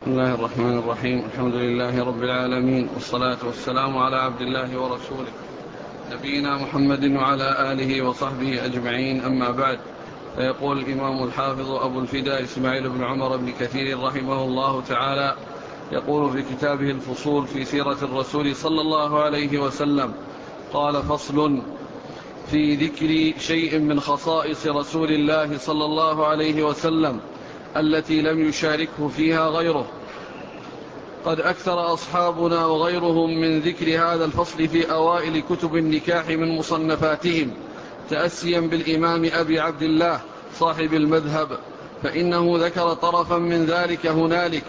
بسم الله الرحمن الرحيم. الحمد لله رب العالمين، والصلاة والسلام على عبد الله ورسوله نبينا محمد وعلى آله وصحبه أجمعين، أما بعد. فيقول الإمام الحافظ أبو الفداء إسماعيل بن عمر بن كثير رحمه الله تعالى، يقول في كتابه الفصول في سيرة الرسول صلى الله عليه وسلم: قال: فصل في ذكر شيء من خصائص رسول الله صلى الله عليه وسلم التي لم يشاركه فيها غيره. قد أكثر أصحابنا وغيرهم من ذكر هذا الفصل في أوائل كتب النكاح من مصنفاتهم، تأسيا بالإمام أبي عبد الله صاحب المذهب، فإنه ذكر طرفا من ذلك هنالك.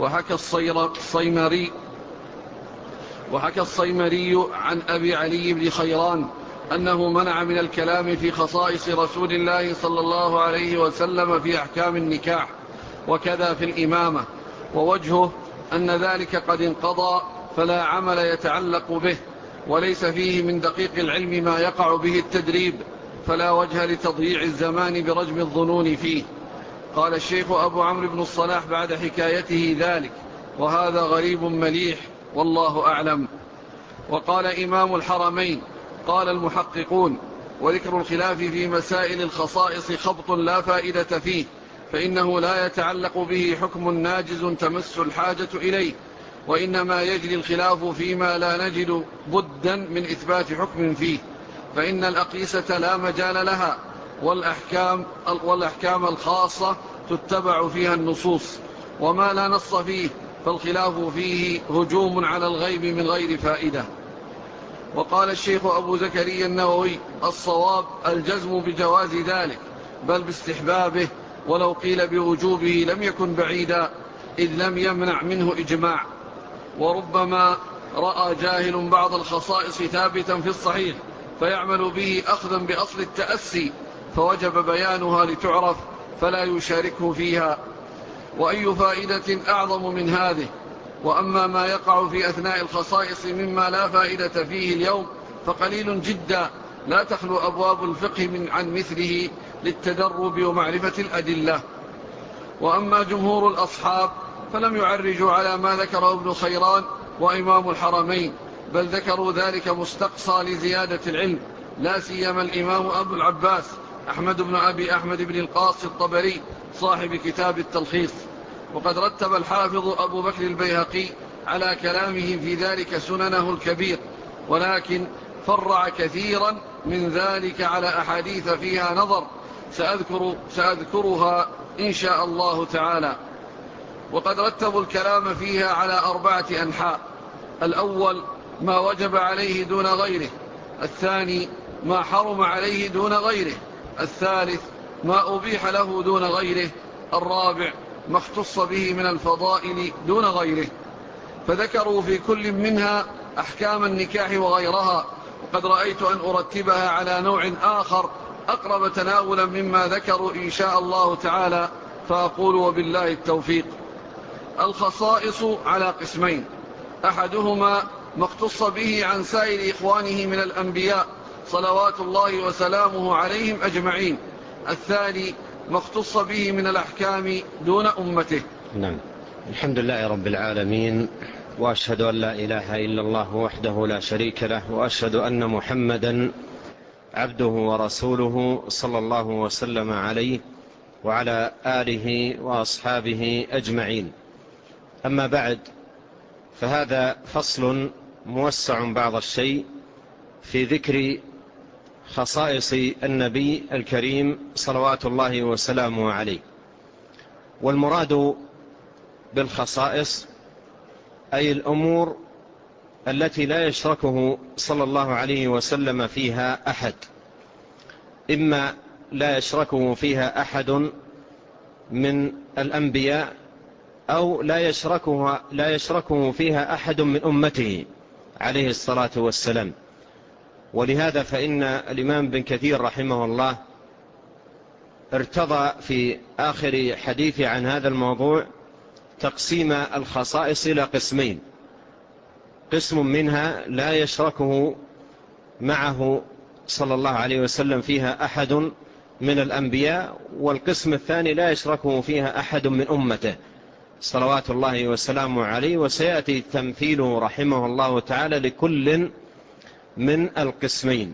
وحكى الصيمري عن أبي علي بن خيران أنه منع من الكلام في خصائص رسول الله صلى الله عليه وسلم في أحكام النكاح، وكذا في الإمامة، ووجهه أن ذلك قد انقضى، فلا عمل يتعلق به، وليس فيه من دقيق العلم ما يقع به التدريب، فلا وجه لتضييع الزمان برجم الظنون فيه. قال الشيخ أبو عمرو بن الصلاح بعد حكايته ذلك: وهذا غريب مليح والله أعلم. وقال إمام الحرمين: قال المحققون: وذكر الخلاف في مسائل الخصائص خبط لا فائدة فيه، فإنه لا يتعلق به حكم ناجز تمس الحاجة إليه، وإنما يجري الخلاف فيما لا نجد بدا من إثبات حكم فيه، فإن الأقيسة لا مجال لها، والأحكام الخاصة تتبع فيها النصوص، وما لا نص فيه فالخلاف فيه هجوم على الغيب من غير فائدة. وقال الشيخ أبو زكريا النووي: الصواب الجزم بجواز ذلك، بل باستحبابه، ولو قيل بوجوبه لم يكن بعيدا، إذ لم يمنع منه إجماع. وربما رأى جاهل بعض الخصائص ثابتا في الصحيح فيعمل به أخذا بأصل التأسي، فوجب بيانها لتعرف، فلا يشاركه فيها. وأي فائدة أعظم من هذه؟ وأما ما يقع في أثناء الخصائص مما لا فائدة فيه اليوم فقليل جدا، لا تخلو أبواب الفقه عن مثله للتدرب ومعرفة الأدلة. وأما جمهور الأصحاب فلم يعرجوا على ما ذكره ابن خيران وإمام الحرمين، بل ذكروا ذلك مستقصى لزيادة العلم، لا سيما الإمام أبو العباس أحمد بن أبي أحمد بن القاصي الطبري صاحب كتاب التلخيص. وقد رتب الحافظ أبو بكر البيهقي على كلامه في ذلك سننه الكبير، ولكن فرع كثيرا من ذلك على أحاديث فيها نظر سأذكرها إن شاء الله تعالى. وقد رتبوا الكلام فيها على 4 أنحاء: الأول ما وجب عليه دون غيره، الثاني ما حرم عليه دون غيره، الثالث ما أبيح له دون غيره، الرابع ما اختص به من الفضائل دون غيره. فذكروا في كل منها أحكام النكاح وغيرها، وقد رأيت أن أرتبها على نوع آخر أقرب تناولا مما ذكروا إن شاء الله تعالى، فأقول وبالله التوفيق. الخصائص على قسمين: أحدهما ما اختص به عن سائر إخوانه من الأنبياء صلوات الله وسلامه عليهم أجمعين، الثاني ما اختص به من الأحكام دون أمته. نعم. الحمد لله رب العالمين، وأشهد أن لا إله إلا الله وحده لا شريك له، وأشهد أن محمدا عبده ورسوله صلى الله وسلم عليه وعلى آله وأصحابه أجمعين. أما بعد، فهذا فصل موسع بعض الشيء في ذكر خصائص النبي الكريم صلوات الله وسلامه عليه. والمراد بالخصائص أي الأمور التي لا يشركه صلى الله عليه وسلم فيها أحد، إما لا يشركه فيها أحد من الأنبياء، أو لا يشركه فيها أحد من أمته عليه الصلاة والسلام. ولهذا فإن الإمام بن كثير رحمه الله ارتضى في آخر حديث عن هذا الموضوع تقسيم الخصائص إلى قسمين: قسم منها لا يشركه معه صلى الله عليه وسلم فيها أحد من الأنبياء، والقسم الثاني لا يشركه فيها أحد من أمته صلوات الله وسلامه عليه، وسيأتي تمثيله رحمه الله تعالى لكل من القسمين.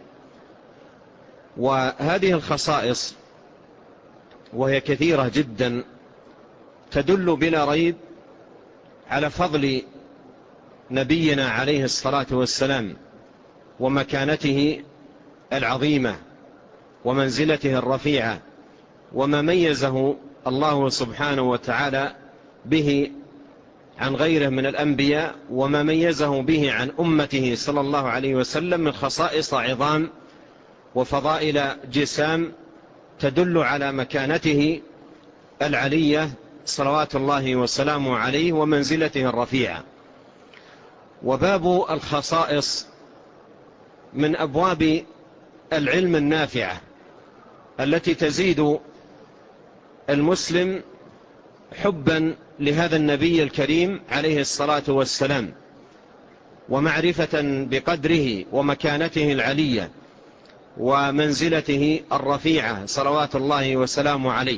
وهذه الخصائص وهي كثيرة جدا تدل بلا ريب على فضل نبينا عليه الصلاة والسلام ومكانته العظيمة ومنزلته الرفيعة، وما ميزه الله سبحانه وتعالى به عن غيره من الأنبياء، وما ميزه به عن أمته صلى الله عليه وسلم من خصائص عظام وفضائل جسام تدل على مكانته العلية صلوات الله وسلامه عليه ومنزلته الرفيعة. وباب الخصائص من أبواب العلم النافعة التي تزيد المسلم حبا لهذا النبي الكريم عليه الصلاة والسلام، ومعرفة بقدره ومكانته العلية ومنزلته الرفيعة صلوات الله وسلامه عليه،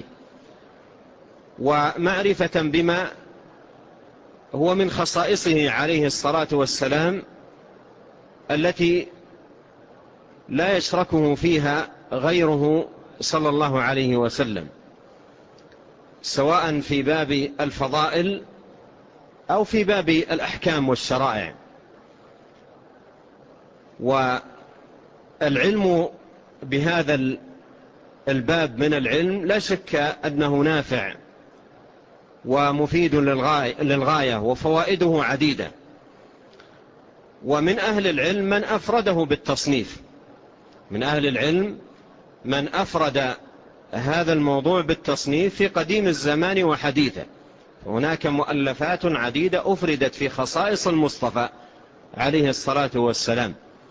ومعرفة بما هو من خصائصه عليه الصلاة والسلام التي لا يشركه فيها غيره صلى الله عليه وسلم، سواء في باب الفضائل أو في باب الأحكام والشرائع. والعلم بهذا الباب من العلم لا شك أنه نافع ومفيد للغاية، وفوائده عديدة. ومن أهل العلم من أفرده بالتصنيف، من أهل العلم من أفرد هذا الموضوع بالتصنيف في قديم الزمان وحديثه. هناك مؤلفات عديدة أفردت في خصائص المصطفى عليه الصلاة والسلام.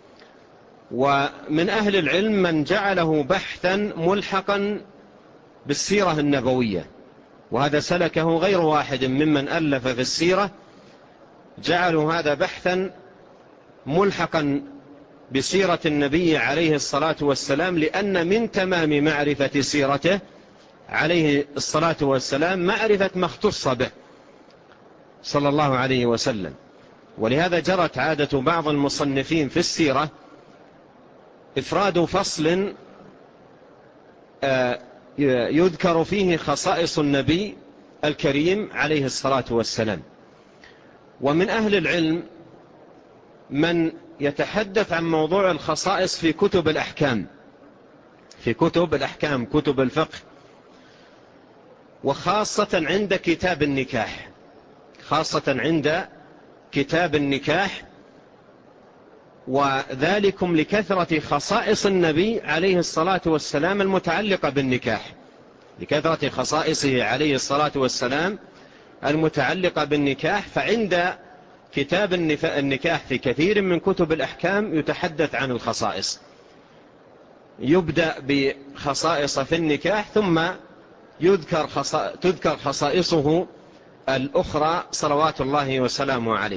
ومن أهل العلم من جعله بحثا ملحقا بالسيرة النبوية، وهذا سلكه غير واحد ممن ألف في السيرة، جعلوا هذا بحثا ملحقا بسيرة النبي عليه الصلاة والسلام، لأن من تمام معرفة سيرته عليه الصلاة والسلام معرفة ما اختص به صلى الله عليه وسلم. ولهذا جرت عادة بعض المصنفين في السيرة إفراد فصل يذكر فيه خصائص النبي الكريم عليه الصلاة والسلام. ومن أهل العلم من يتحدث عن موضوع الخصائص في كتب الأحكام، في كتب الأحكام، كتب الفقه، وخاصة عند كتاب النكاح، خاصة عند كتاب النكاح، وذلكم لكثرة خصائص النبي عليه الصلاة والسلام المتعلقة بالنكاح، لكثرة خصائصه عليه الصلاة والسلام المتعلقة بالنكاح. فعند كتاب النكاح في كثير من كتب الأحكام يتحدث عن الخصائص، يبدأ بخصائص في النكاح ثم تذكر خصائصه الأخرى صلوات الله وسلامه عليه.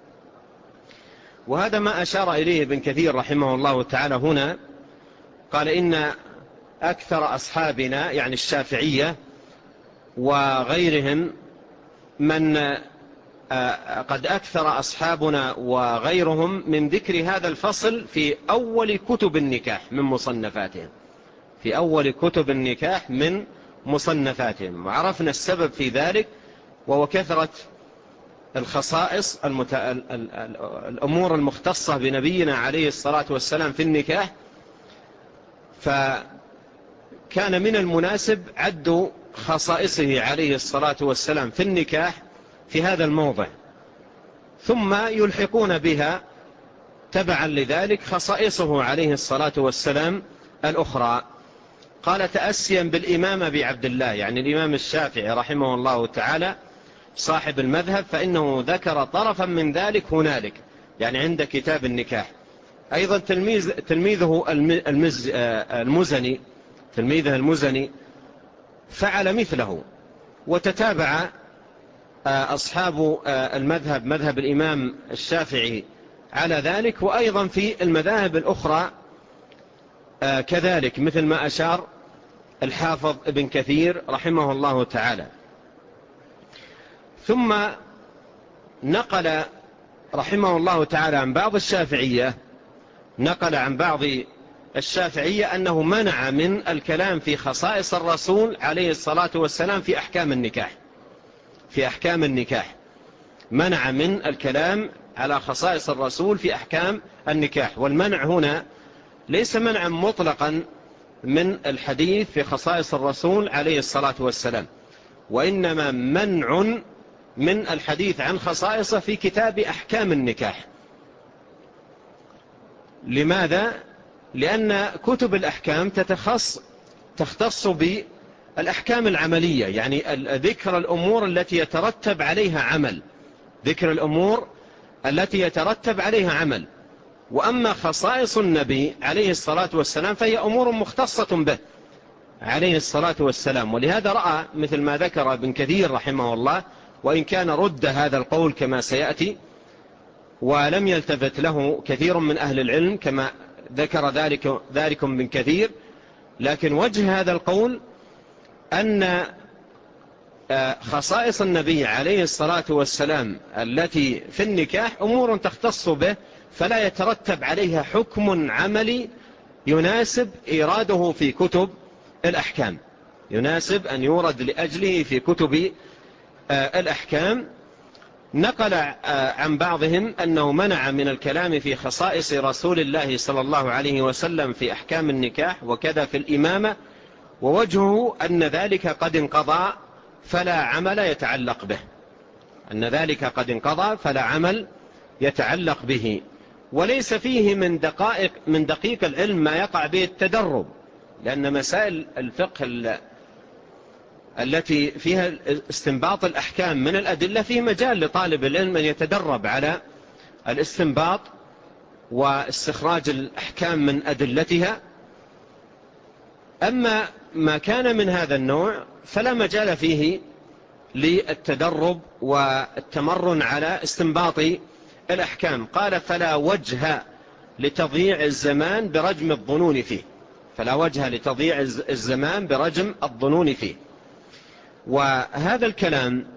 وهذا ما أشار إليه ابن كثير رحمه الله تعالى هنا، قال إن أكثر أصحابنا يعني الشافعية وغيرهم من قد أكثر أصحابنا وغيرهم من ذكر هذا الفصل في أول كتب النكاح من مصنفاتهم، في أول كتب النكاح من مصنفاتهم. وعرفنا السبب في ذلك، وهو كثرة الخصائص الأمور المختصة بنبينا عليه الصلاة والسلام في النكاح. فكان من المناسب عد خصائصه عليه الصلاة والسلام في النكاح في هذا الموضع، ثم يلحقون بها تبعا لذلك خصائصه عليه الصلاة والسلام الأخرى. قال تأسيا بالإمام أبي عبد الله، يعني الإمام الشافعي رحمه الله تعالى صاحب المذهب، فإنه ذكر طرفا من ذلك هنالك، يعني عند كتاب النكاح. أيضا تلميذه المزني، تلميذه المزني فعل مثله، وتتابع أصحاب المذهب، مذهب الإمام الشافعي على ذلك. وأيضا في المذاهب الأخرى كذلك، مثل ما أشار الحافظ ابن كثير رحمه الله تعالى. ثم نقل رحمه الله تعالى عن بعض الشافعية أنه منع من الكلام في خصائص الرسول عليه الصلاة والسلام في أحكام النكاح. منع من الكلام على خصائص الرسول في أحكام النكاح. والمنع هنا ليس منعا مطلقا من الحديث في خصائص الرسول عليه الصلاة والسلام، وإنما منع من الحديث عن خصائصه في كتاب أحكام النكاح. لماذا؟ لأن كتب الأحكام تختص بالأحكام العملية، يعني ذكر الأمور التي يترتب عليها عمل. وأما خصائص النبي عليه الصلاة والسلام فهي أمور مختصة به عليه الصلاة والسلام. ولهذا رأى مثل ما ذكر ابن كثير رحمه الله، وإن كان رد هذا القول كما سيأتي، ولم يلتفت له كثير من أهل العلم كما ذكر ذلك ابن كثير، لكن وجه هذا القول أن خصائص النبي عليه الصلاة والسلام التي في النكاح أمور تختص به، فلا يترتب عليها حكم عملي يناسب إيراده في كتب الأحكام، يناسب أن يورد لأجله في كتب الأحكام. نقل عن بعضهم أنه منع من الكلام في خصائص رسول الله صلى الله عليه وسلم في أحكام النكاح وكذا في الإمامة، ووجهه أن ذلك قد انقضى فلا عمل يتعلق به. وليس فيه من دقيق العلم ما يقع به التدرب، لأن مسائل الفقه التي فيها استنباط الأحكام من الأدلة فيه مجال لطالب العلم أن يتدرب على الاستنباط واستخراج الأحكام من أدلتها. أما ما كان من هذا النوع فلا مجال فيه للتدرب والتمرن على استنباط الأحكام. قال: فلا وجه لتضييع الزمان برجم الظنون فيه. وهذا الكلام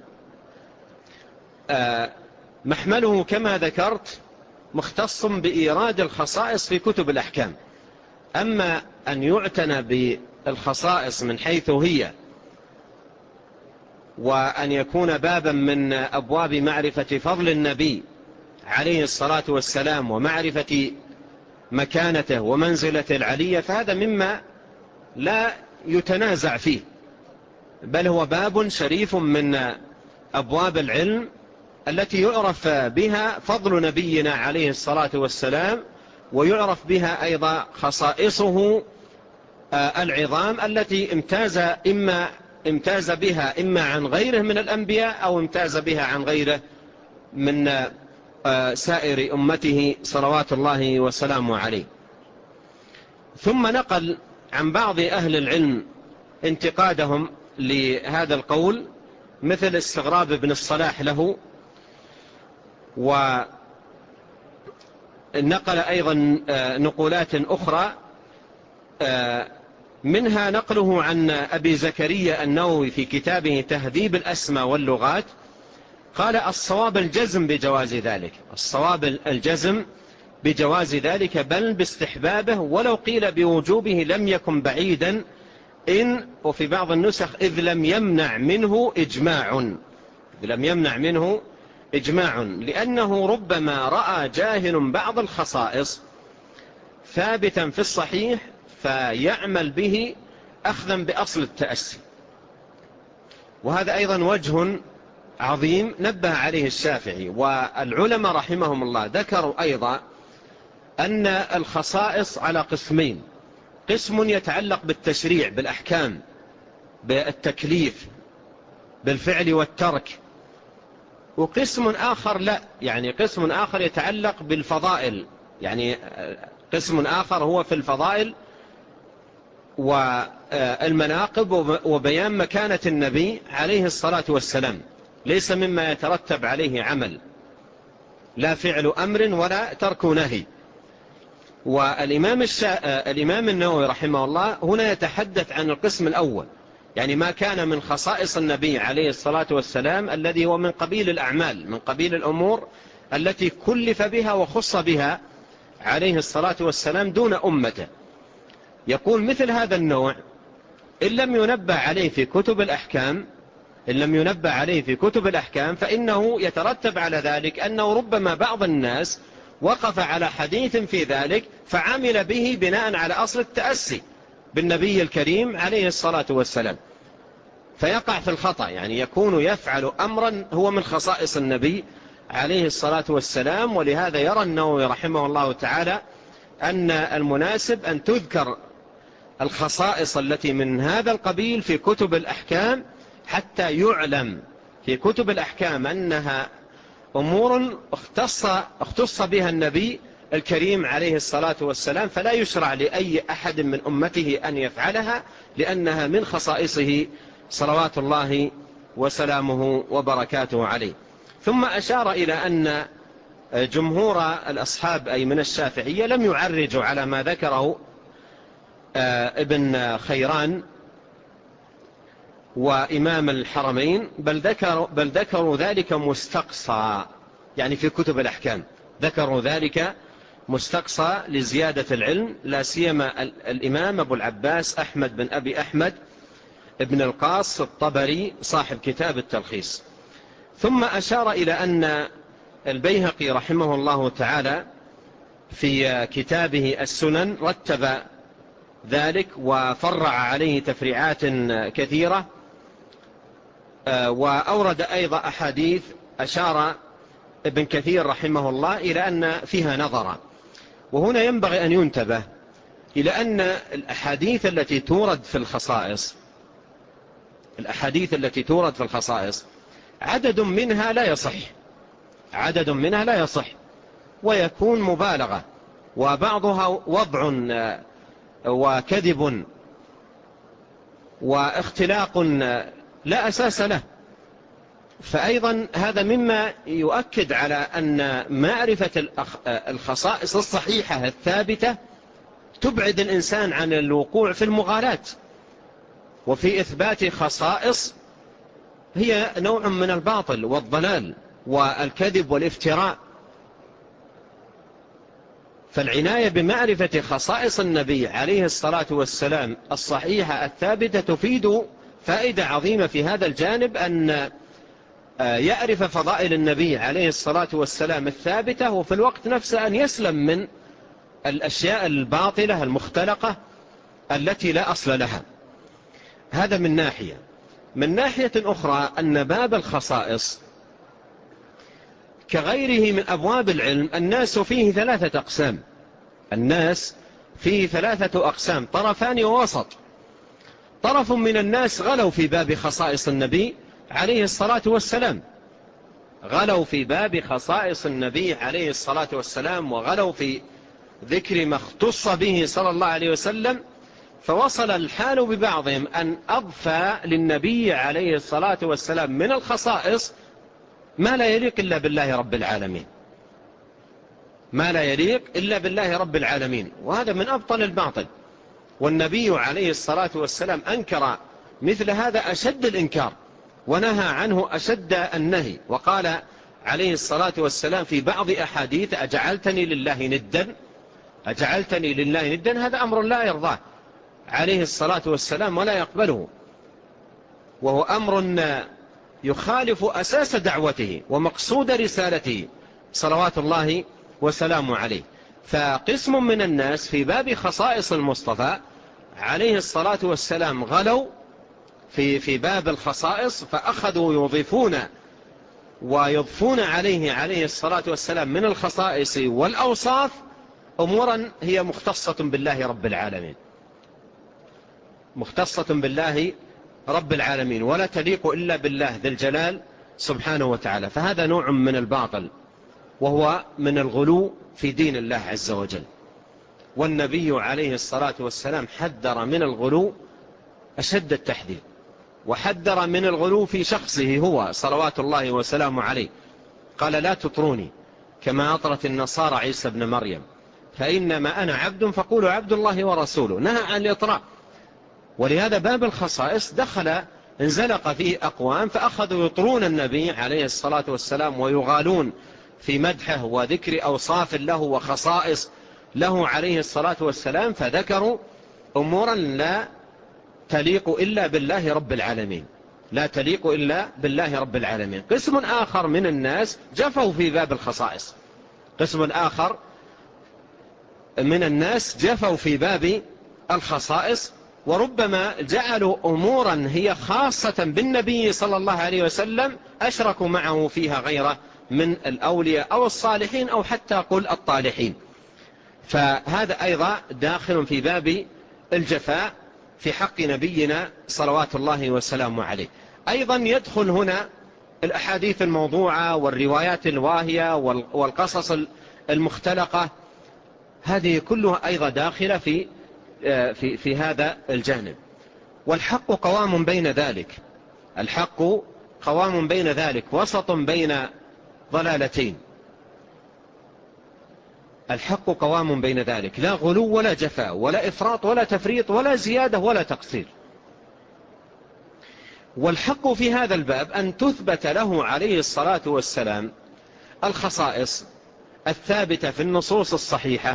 محمله كما ذكرت مختص بإيراد الخصائص في كتب الأحكام. أما أن يعتنى بالخصائص من حيث هي، وأن يكون بابا من أبواب معرفة فضل النبي عليه الصلاة والسلام ومعرفة مكانته ومنزلته العلية، فهذا مما لا يتنازع فيه، بل هو باب شريف من أبواب العلم التي يعرف بها فضل نبينا عليه الصلاة والسلام، ويعرف بها أيضا خصائصه العظام التي امتاز بها إما عن غيره من الأنبياء أو امتاز بها عن غيره من سائر أمته صلوات الله وسلامه عليه. ثم نقل عن بعض أهل العلم انتقادهم لهذا القول، مثل استغراب ابن الصلاح له. ونقل أيضا نقولات أخرى، منها نقله عن أبي زكريا النووي في كتابه تهذيب الأسماء واللغات، قال: الصواب الجزم بجواز ذلك بل باستحبابه، ولو قيل بوجوبه لم يكن بعيدا، وفي بعض النسخ إذ لم يمنع منه إجماع، لأنه ربما رأى جاهل بعض الخصائص ثابتا في الصحيح فيعمل به أخذا بأصل التأسي. وهذا أيضا وجه عظيم نبه عليه الشافعي. والعلماء رحمهم الله ذكروا أيضا أن الخصائص على قسمين: قسم يتعلق بالتشريع بالأحكام بالتكليف بالفعل والترك، وقسم آخر لا، يعني قسم آخر يتعلق بالفضائل، يعني قسم آخر هو في الفضائل والمناقب وبيان مكانة النبي عليه الصلاة والسلام، ليس مما يترتب عليه عمل، لا فعل أمر ولا ترك نهي. والإمام النووي رحمه الله هنا يتحدث عن القسم الأول، يعني ما كان من خصائص النبي عليه الصلاة والسلام الذي هو من قبيل الأعمال، من قبيل الأمور التي كلف بها وخص بها عليه الصلاة والسلام دون أمته. يقول مثل هذا النوع إن لم ينبه عليه في كتب الأحكام فإنه يترتب على ذلك أنه ربما بعض الناس وقف على حديث في ذلك فعمل به بناء على أصل التأسي بالنبي الكريم عليه الصلاة والسلام، فيقع في الخطأ، يعني يكون يفعل أمرا هو من خصائص النبي عليه الصلاة والسلام. ولهذا يرى النووي رحمه الله تعالى أن المناسب أن تذكر الخصائص التي من هذا القبيل في كتب الأحكام حتى يعلم في كتب الأحكام أنها أمور اختص بها النبي الكريم عليه الصلاة والسلام، فلا يشرع لأي أحد من أمته أن يفعلها لأنها من خصائصه صلوات الله وسلامه وبركاته عليه. ثم أشار إلى أن جمهور الأصحاب أي من الشافعية لم يعرجوا على ما ذكره ابن خيران وإمام الحرمين، بل ذكروا ذلك مستقصى، يعني في كتب الأحكام ذكروا ذلك مستقصى لزيادة العلم، لا سيما الإمام أبو العباس أحمد بن أبي أحمد ابن القاص الطبري صاحب كتاب التلخيص. ثم أشار إلى أن البيهقي رحمه الله تعالى في كتابه السنن رتب ذلك وفرع عليه تفريعات كثيرة، وأورد أيضا أحاديث أشار ابن كثير رحمه الله إلى أن فيها نظرا. وهنا ينبغي أن ينتبه إلى أن الأحاديث التي تورد في الخصائص عدد منها لا يصح ويكون مبالغة، وبعضها وضع وكذب واختلاق لا أساس له. فأيضا هذا مما يؤكد على أن معرفة الخصائص الصحيحة الثابتة تبعد الإنسان عن الوقوع في المغالاة، وفي إثبات خصائص هي نوع من الباطل والضلال والكذب والافتراء. فالعناية بمعرفة خصائص النبي عليه الصلاة والسلام الصحيحة الثابتة تفيد فائدة عظيمة في هذا الجانب، أن يعرف فضائل النبي عليه الصلاة والسلام الثابتة، وفي الوقت نفسه أن يسلم من الأشياء الباطلة المختلقة التي لا أصل لها. هذا من ناحية. من ناحية أخرى أن باب الخصائص كغيره من أبواب العلم الناس فيه ثلاثة أقسام، طرفان ووسط. طرف من الناس غلوا في باب خصائص النبي عليه الصلاة والسلام، وغلوا في ذكر ما اختص به صلى الله عليه وسلم، فوصل الحال ببعضهم أن أضفى للنبي عليه الصلاة والسلام من الخصائص ما لا يليق إلا بالله رب العالمين، وهذا من أبطل الباطل. والنبي عليه الصلاة والسلام أنكر مثل هذا أشد الإنكار ونهى عنه أشد النهي، وقال عليه الصلاة والسلام في بعض أحاديث أجعلتني لله ندا، هذا أمر لا يرضاه عليه الصلاة والسلام ولا يقبله، وهو أمر يخالف أساس دعوته ومقصود رسالته صلوات الله وسلامه عليه. فقسم من الناس في باب خصائص المصطفى عليه الصلاة والسلام غلوا في باب الخصائص، فأخذوا ويضفون عليه الصلاة والسلام من الخصائص والأوصاف أمورا هي مختصة بالله رب العالمين ولا تليق إلا بالله ذي الجلال سبحانه وتعالى. فهذا نوع من الباطل، وهو من الغلو في دين الله عز وجل. والنبي عليه الصلاة والسلام حذر من الغلو أشد التحذير، وحذر من الغلو في شخصه هو صلوات الله وسلامه عليه. قال لا تطروني كما أطرت النصارى عيسى بن مريم، فإنما أنا عبد فقولوا عبد الله ورسوله. نهى عن الإطراء، ولهذا باب الخصائص انزلق فيه أقوام فأخذوا يطرون النبي عليه الصلاة والسلام ويغالون في مدحه وذكر أوصاف له وخصائص له عليه الصلاة والسلام، فذكروا أمورا لا تليق إلا بالله رب العالمين، لا تليق إلا بالله رب العالمين. قسم آخر من الناس جفوا في باب الخصائص، قسم آخر من الناس جفوا في باب الخصائص، وربما جعلوا أمورا هي خاصة بالنبي صلى الله عليه وسلم أشركوا معه فيها غيره من الأولياء أو الصالحين أو حتى قل الطالحين. فهذا أيضا داخل في باب الجفاء في حق نبينا صلوات الله وسلامه عليه. أيضا يدخل هنا الأحاديث الموضوعة والروايات الواهية والقصص المختلقة، هذه كلها أيضا داخلة في هذا الجانب. والحق قوام بين ذلك، الحق قوام بين ذلك، وسط بين ضلالتين. الحق قوام بين ذلك، لا غلو ولا جفاء ولا إفراط ولا تفريط ولا زيادة ولا تقصير. والحق في هذا الباب أن تثبت له عليه الصلاة والسلام الخصائص الثابتة في النصوص الصحيحة،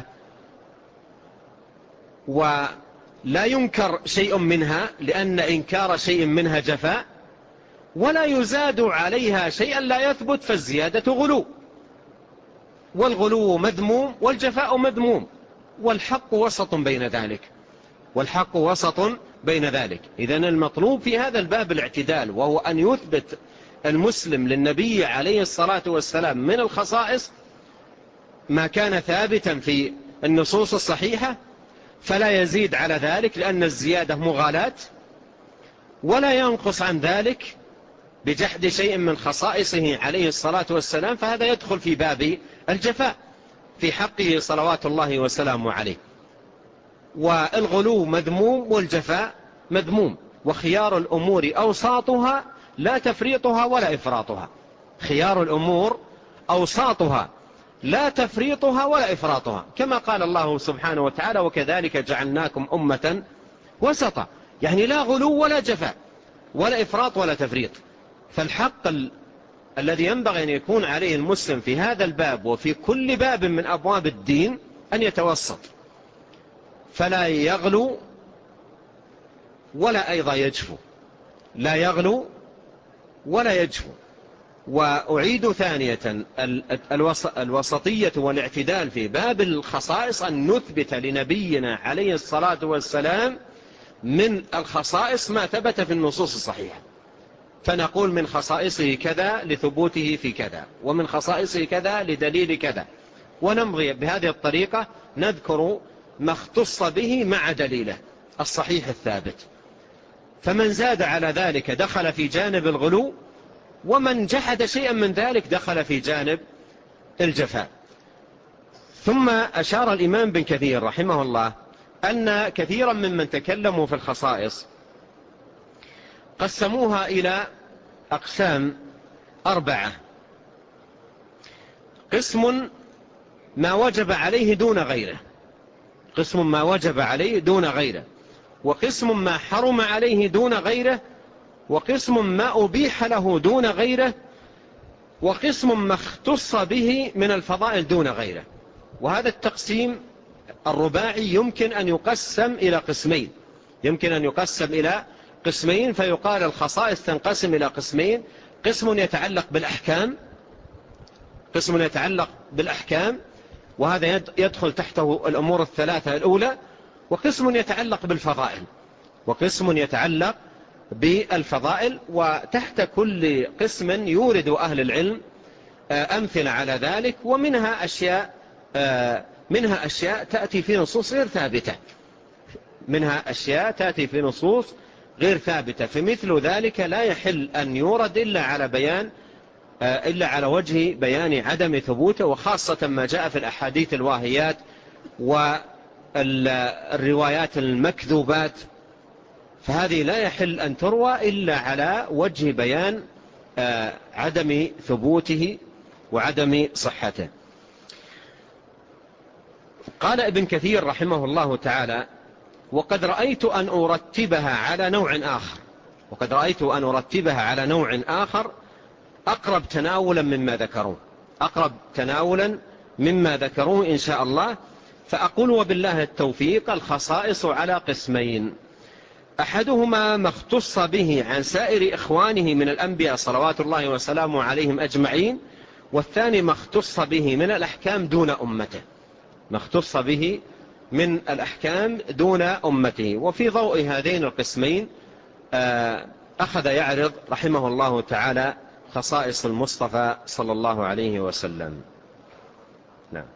ولا ينكر شيء منها لأن إنكار شيء منها جفاء، ولا يزاد عليها شيئا لا يثبت فالزيادة غلو، والغلو مذموم والجفاء مذموم، والحق وسط بين ذلك، والحق وسط بين ذلك. إذن المطلوب في هذا الباب الاعتدال، وهو أن يثبت المسلم للنبي عليه الصلاة والسلام من الخصائص ما كان ثابتا في النصوص الصحيحة، فلا يزيد على ذلك لأن الزيادة مغالاة، ولا ينقص عن ذلك بجحد شيء من خصائصه عليه الصلاة والسلام، فهذا يدخل في باب الجفاء في حقه صلوات الله وسلامه عليه. والغلو مذموم والجفاء مذموم، وخيار الأمور أوساطها لا تفريطها ولا إفراطها، خيار الأمور أوساطها لا تفريطها ولا إفراطها، كما قال الله سبحانه وتعالى وكذلك جعلناكم أمة وسطا، يعني لا غلو ولا جفاء ولا إفراط ولا تفريط. فالحق الذي ينبغي أن يكون عليه المسلم في هذا الباب وفي كل باب من أبواب الدين أن يتوسط، فلا يغلو ولا أيضا يجفو، لا يغلو ولا يجفو. وأعيد ثانية الوسطية والاعتدال في باب الخصائص أن نثبت لنبينا عليه الصلاة والسلام من الخصائص ما ثبت في النصوص الصحيحة، فنقول من خصائصه كذا لثبوته في كذا، ومن خصائصه كذا لدليل كذا، ونمضي بهذه الطريقة نذكر ما اختص به مع دليله الصحيح الثابت. فمن زاد على ذلك دخل في جانب الغلو، ومن جحد شيئا من ذلك دخل في جانب الجفاء. ثم أشار الإمام بن كثير رحمه الله أن كثيرا ممن تكلموا في الخصائص قسموها إلى أقسام 4. قسم ما وجب عليه دون غيره، قسم ما وجب عليه دون غيره، وقسم ما حرم عليه دون غيره، وقسم ما أبيح له دون غيره، وقسم ما اختص به من الفضائل دون غيره. وهذا التقسيم الرباعي يمكن أن يقسم إلى قسمين، يمكن أن يقسم إلى قسمين، فيقال الخصائص تنقسم إلى قسمين: قسم يتعلق بالأحكام، قسم يتعلق بالأحكام وهذا يدخل تحته الأمور الثلاثة الأولى، وقسم يتعلق بالفضائل، وقسم يتعلق بالفضائل. وتحت كل قسم يورد أهل العلم أمثلة على ذلك، ومنها أشياء تأتي في نصوص غير ثابتة، منها أشياء تأتي في نصوص غير ثابتة، فمثل ذلك لا يحل أن يورد إلا على وجه بيان عدم ثبوته، وخاصة ما جاء في الأحاديث الواهيات والروايات المكذوبات، فهذه لا يحل أن تروى إلا على وجه بيان عدم ثبوته وعدم صحته. قال ابن كثير رحمه الله تعالى: وقد رأيت أن أرتبها على نوع آخر أقرب تناولا مما ذكروه إن شاء الله. فأقول وبالله التوفيق: الخصائص على قسمين: أحدهما ما اختص به عن سائر إخوانه من الأنبياء صلوات الله وسلامه عليهم أجمعين، والثاني ما اختص به من الأحكام دون أمته. وفي ضوء هذين القسمين أخذ يعرض رحمه الله تعالى خصائص المصطفى صلى الله عليه وسلم. نعم.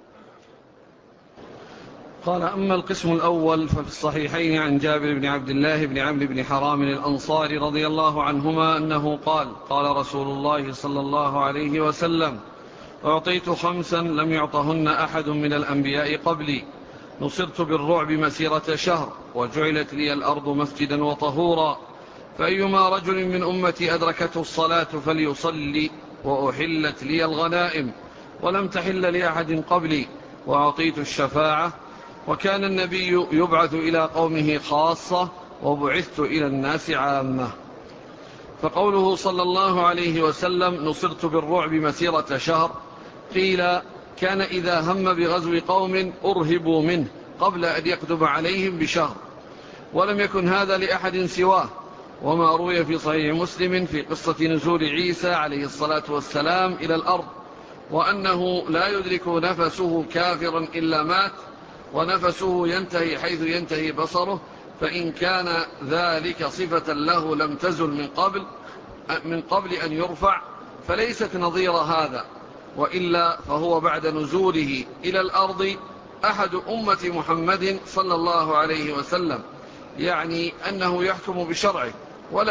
قال: أما القسم الأول ففي الصحيحين عن جابر بن عبد الله بن عمرو بن حرام الأنصاري رضي الله عنهما أنه قال: قال رسول الله صلى الله عليه وسلم: أعطيت 5 لم يعطهن أحد من الأنبياء قبلي، نصرت بالرعب مسيرة شهر، وجعلت لي الأرض مسجدا وطهورا، فأيما رجل من أمتي أدركته الصلاة فليصلي، وأحلت لي الغنائم ولم تحل لأحد قبلي، وأعطيت الشفاعة، وكان النبي يبعث إلى قومه خاصة، وبعثت إلى الناس عامة. فقوله صلى الله عليه وسلم: نصرت بالرعب مسيرة شهر، قيل: كان إذا هم بغزو قوم أرهبوا منه قبل أن يقدم عليهم بشهر، ولم يكن هذا لأحد سواه. وما روي في صحيح مسلم في قصة نزول عيسى عليه الصلاة والسلام إلى الأرض، وأنه لا يدرك نفسه كافرا إلا مات، ونفسه ينتهي حيث ينتهي بصره، فإن كان ذلك صفة له لم تزل من قبل أن يرفع، فليست نظير هذا، وإلا فهو بعد نزوله إلى الأرض أحد أمة محمد صلى الله عليه وسلم، يعني أنه يحكم بشرعه ولا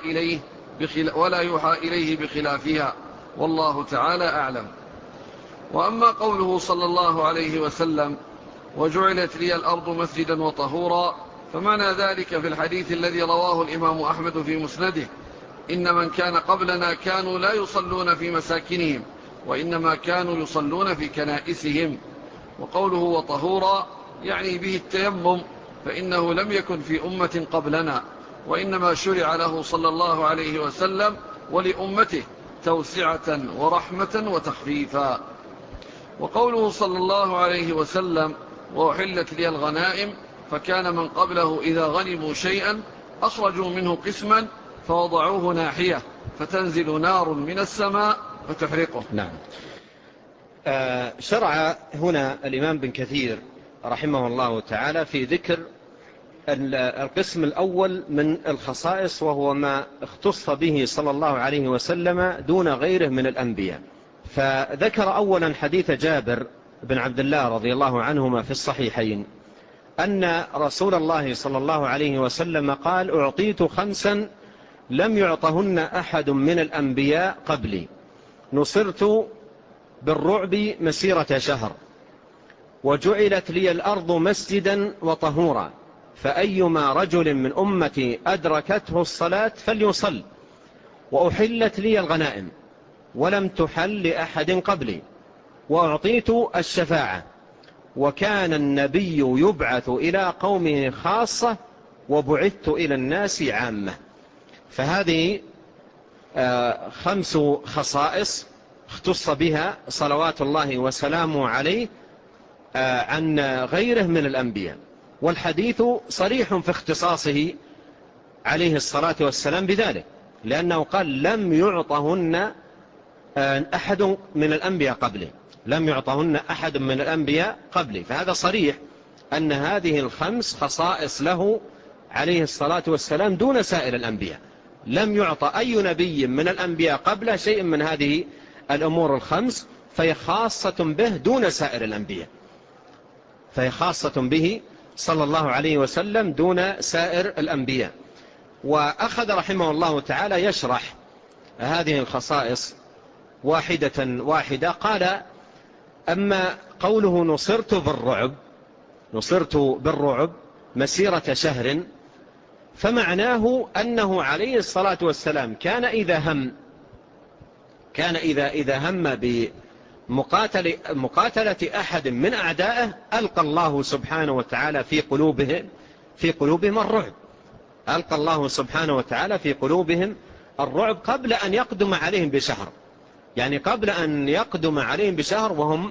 يوحى إليه بخلافها، والله تعالى أعلم. وأما قوله صلى الله عليه وسلم: وجعلت لي الأرض مسجدا وطهورا، فمعنى ذلك في الحديث الذي رواه الإمام أحمد في مسنده: إن من كان قبلنا كانوا لا يصلون في مساكنهم، وإنما كانوا يصلون في كنائسهم. وقوله وطهورا يعني به التيمم، فإنه لم يكن في أمة قبلنا، وإنما شرع له صلى الله عليه وسلم ولأمته توسعة ورحمة وتخفيفا. وقوله صلى الله عليه وسلم: وأحلت لي الغنائم، فكان من قبله إذا غنموا شيئا أخرجوا منه قسما فوضعوه ناحية فتنزل نار من السماء فتحرقه. نعم. شرع هنا الإمام بن كثير رحمه الله تعالى في ذكر القسم الأول من الخصائص، وهو ما اختص به صلى الله عليه وسلم دون غيره من الأنبياء. فذكر أولا حديث جابر بن عبد الله رضي الله عنهما في الصحيحين أن رسول الله صلى الله عليه وسلم قال: أعطيت 5 لم يعطهن أحد من الأنبياء قبلي، نصرت بالرعب مسيرة شهر، وجعلت لي الأرض مسجدا وطهورا، فأيما رجل من أمتي أدركته الصلاة فليصل، وأحلت لي الغنائم ولم تحل لأحد قبلي، وأعطيت الشفاعة، وكان النبي يبعث إلى قومه خاصة، وبعثت إلى الناس عامة. فهذه 5 خصائص اختص بها صلوات الله وسلامه عليه عن غيره من الأنبياء، والحديث صريح في اختصاصه عليه الصلاة والسلام بذلك، لأنه قال: لم يعطهن أحد من الأنبياء قبلي، فهذا صريح أن هذه 5 خصائص له عليه الصلاة والسلام دون سائر الأنبياء. لم يعطى أي نبي من الأنبياء قبله شيء من هذه الأمور 5، فهي خاصة به دون سائر الأنبياء، فهي خاصة به صلى الله عليه وسلم دون سائر الأنبياء. وأخذ رحمه الله تعالى يشرح هذه الخصائص واحدة واحدة. قال: أما قوله نصرت بالرعب مسيرة شهر، فمعناه أنه عليه الصلاة والسلام كان إذا هم بمقاتلة أحد من أعدائه ألقى الله سبحانه وتعالى في قلوبهم في قلوبهم الرعب، ألقى الله سبحانه وتعالى في قلوبهم الرعب قبل أن يقدم عليهم بشهر، يعني قبل أن يقدم عليهم بشهر وهم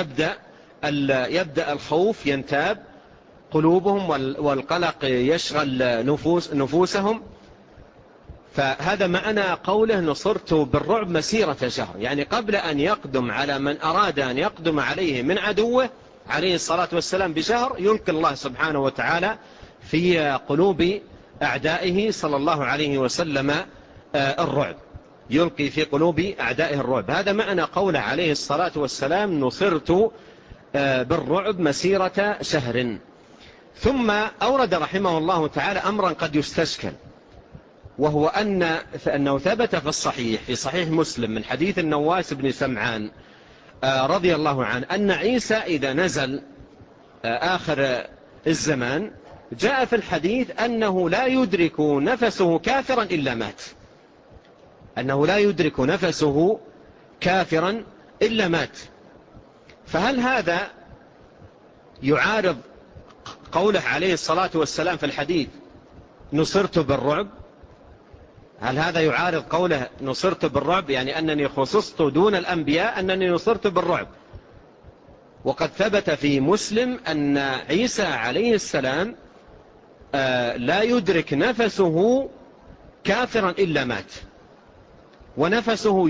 يبدأ الخوف ينتاب قلوبهم والقلق يشغل نفوسهم. فهذا معنى قوله نصرت بالرعب مسيرة شهر، يعني قبل أن يقدم على من أراد أن يقدم عليه من عدوه عليه الصلاة والسلام بشهر، يلقي الله سبحانه وتعالى في قلوب أعدائه صلى الله عليه وسلم الرعب، يلقي في قلوب أعدائه الرعب. هذا معنى قوله عليه الصلاة والسلام نصرت بالرعب مسيرة شهر. ثم أورد رحمه الله تعالى أمرا قد يستشكل، وهو أنه ثبت في الصحيح في صحيح مسلم من حديث النواس بن سمعان رضي الله عنه أن عيسى إذا نزل آخر الزمان جاء في الحديث أنه لا يدرك نفسه كافرا إلا مات، أنه لا يدرك نفسه كافرا إلا مات. فهل هذا يعارض قوله عليه الصلاة والسلام في الحديث نصرت بالرعب؟ هل هذا يعارض قوله نصرت بالرعب، يعني أنني خصصت دون الأنبياء أنني نصرت بالرعب؟ وقد ثبت في مسلم أن عيسى عليه السلام لا يدرك نفسه كافرا إلا مات، ونفسه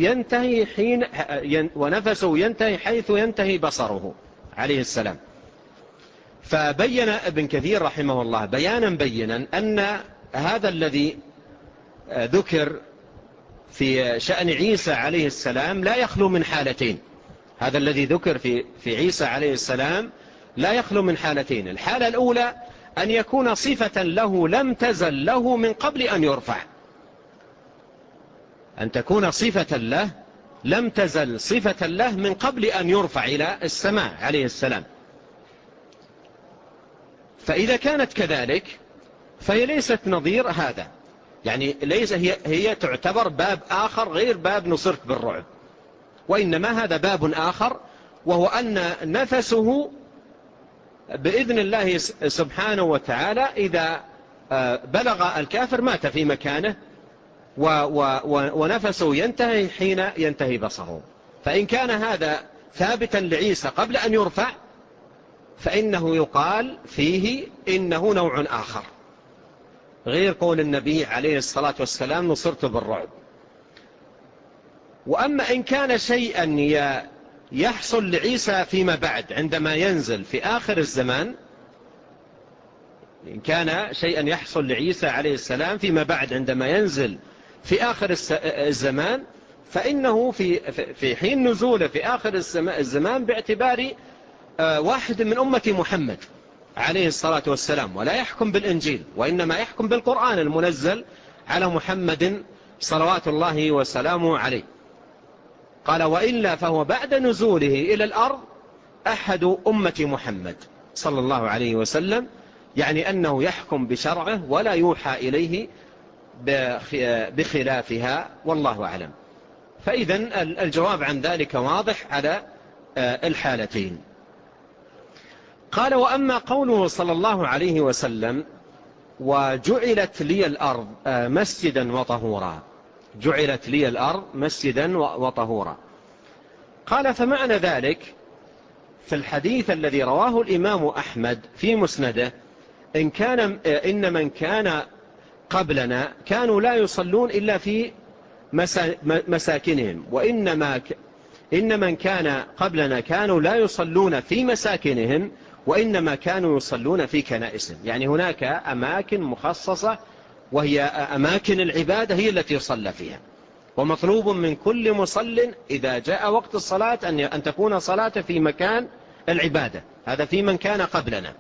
ينتهي حيث ينتهي بصره عليه السلام. فبين ابن كثير رحمه الله بيانا أن هذا الذي ذكر في شأن عيسى عليه السلام لا يخلو من حالتين، هذا الذي ذكر في عيسى عليه السلام لا يخلو من حالتين. الحالة الأولى أن يكون صفة له لم تزل له من قبل أن يرفع، أن تكون صفة له لم تزل صفة له من قبل أن يرفع إلى السماء عليه السلام. فإذا كانت كذلك فهي ليست نظير هذا، يعني ليس هي تعتبر باب آخر غير باب نصرت بالرعب، وإنما هذا باب آخر، وهو أن نفسه بإذن الله سبحانه وتعالى إذا بلغ الكافر مات في مكانه ونفسه ينتهي حين ينتهي بصره. فإن كان هذا ثابتا لعيسى قبل أن يرفع فإنه يقال فيه إنه نوع آخر غير قول النبي عليه الصلاة والسلام نصرت بالرعب. وأما إن كان شيئا يحصل لعيسى فيما بعد عندما ينزل في آخر الزمان، إن كان شيئا يحصل لعيسى عليه السلام فيما بعد عندما ينزل في آخر الزمان، فإنه في حين نزوله في آخر الزمان باعتبار واحد من أمة محمد عليه الصلاة والسلام، ولا يحكم بالإنجيل وإنما يحكم بالقرآن المنزل على محمد صلوات الله وسلامه عليه. قال وإلا فهو بعد نزوله إلى الأرض أحد أمة محمد صلى الله عليه وسلم، يعني أنه يحكم بشرعه ولا يوحى إليه بخلافها، والله أعلم. فإذن الجواب عن ذلك واضح على الحالتين. قال وأما قوله صلى الله عليه وسلم وجعلت لي الأرض مسجدا وطهورا، جعلت لي الأرض مسجدا وطهورا، قال فمعنى ذلك في الحديث الذي رواه الإمام أحمد في مسنده إن من كان قبلنا كانوا لا يصلون إلا في مساكنهم، إن من كان قبلنا كانوا لا يصلون في مساكنهم وإنما كانوا يصلون في كنائسهم، يعني هناك أماكن مخصصة وهي أماكن العبادة هي التي يصلى فيها، ومطلوب من كل مصل إذا جاء وقت الصلاة أن تكون صلاة في مكان العبادة. هذا في من كان قبلنا.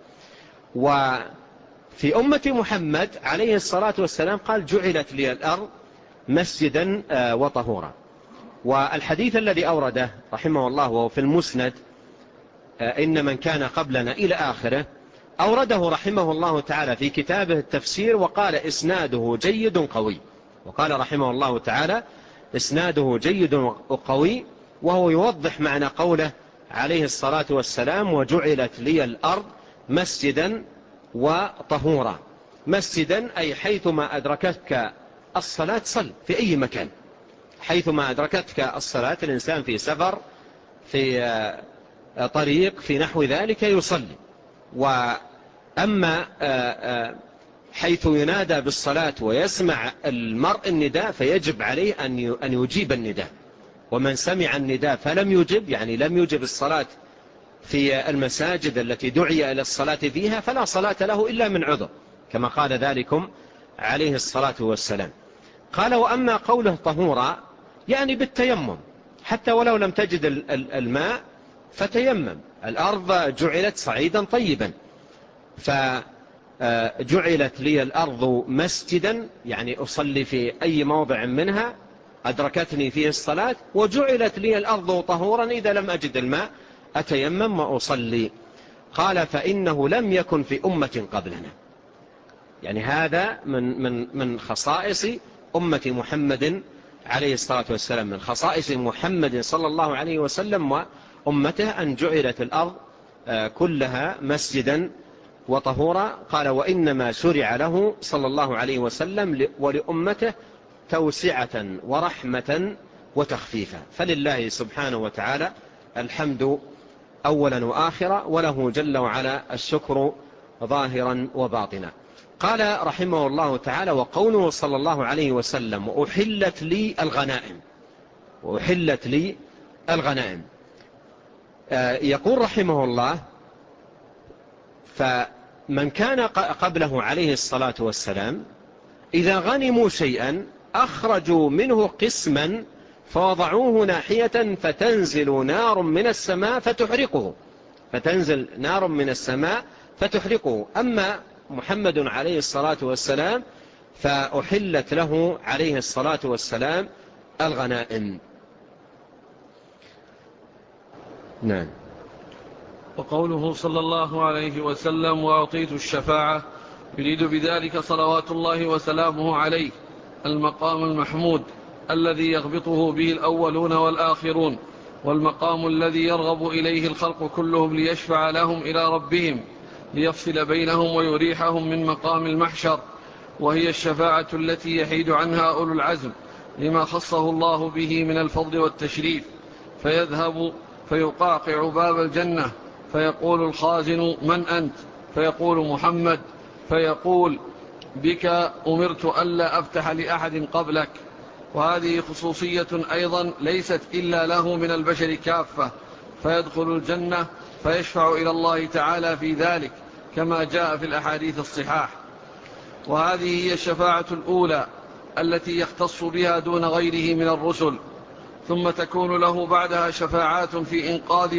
وفي أمة محمد عليه الصلاة والسلام قال جعلت لي الأرض مسجدا وطهورا. والحديث الذي أورده رحمه الله وهو في المسند إن من كان قبلنا إلى آخره أورده رحمه الله تعالى في كتابه التفسير وقال إسناده جيد قوي، وقال رحمه الله تعالى إسناده جيد وقوي، وهو يوضح معنى قوله عليه الصلاة والسلام وجعلت لي الأرض مسجدا وطهورا. مسجدا أي حيثما أدركتك الصلاة صل في أي مكان، حيثما أدركتك الصلاة، الإنسان في سفر، في طريق، في نحو ذلك يصلي. وأما حيث ينادى بالصلاة ويسمع المرء النداء فيجب عليه أن يجيب النداء. ومن سمع النداء فلم يجب، يعني لم يجب الصلاة في المساجد التي دعي إلى الصلاة فيها، فلا صلاة له إلا من عذر، كما قال ذلكم عليه الصلاة والسلام. قال وأما قوله طهورا يعني بالتيمم، حتى ولو لم تجد الماء فتيمم. الأرض جعلت صعيدا طيبا، فجعلت لي الأرض مسجدا، يعني أصلي في أي موضع منها أدركتني فيه الصلاة، وجعلت لي الأرض طهورا إذا لم أجد الماء أتيمم وأصلي. قال فإنه لم يكن في أمة قبلنا، يعني هذا من خصائص أمة محمد عليه الصلاة والسلام، من خصائص محمد صلى الله عليه وسلم وأمته أن جعلت الأرض كلها مسجدا وطهورا. قال وإنما شرع له صلى الله عليه وسلم ولأمته توسعة ورحمة وتخفيفا. فلله سبحانه وتعالى الحمد أولا وآخرا، وله جل وعلا الشكر ظاهرا وباطنا. قال رحمه الله تعالى وقوله صلى الله عليه وسلم وأحلت لي الغنائم، وأحلت لي الغنائم. يقول رحمه الله فمن كان قبله عليه الصلاة والسلام إذا غنموا شيئا أخرجوا منه قسما فوضعوه ناحية فتنزل نار من السماء فتحرقه، فتنزل نار من السماء فتحرقه. أما محمد عليه الصلاة والسلام فأحلت له عليه الصلاة والسلام الغنائم. نعم. وقوله صلى الله عليه وسلم وأعطيت الشفاعة يريد بذلك صلوات الله وسلامه عليه المقام المحمود الذي يغبطه به الأولون والآخرون، والمقام الذي يرغب إليه الخلق كلهم ليشفع لهم إلى ربهم ليفصل بينهم ويريحهم من مقام المحشر، وهي الشفاعة التي يحيد عنها أولو العزم لما خصه الله به من الفضل والتشريف، فيذهب فيقاقع باب الجنة فيقول الخازن من أنت؟ فيقول محمد، فيقول بك أمرت ألا أفتح لأحد قبلك. وهذه خصوصية أيضا ليست إلا له من البشر كافة، فيدخل الجنة فيشفع إلى الله تعالى في ذلك كما جاء في الأحاديث الصحاح. وهذه هي الشفاعة الأولى التي يختص بها دون غيره من الرسل، ثم تكون له بعدها شفاعات في إنقاذ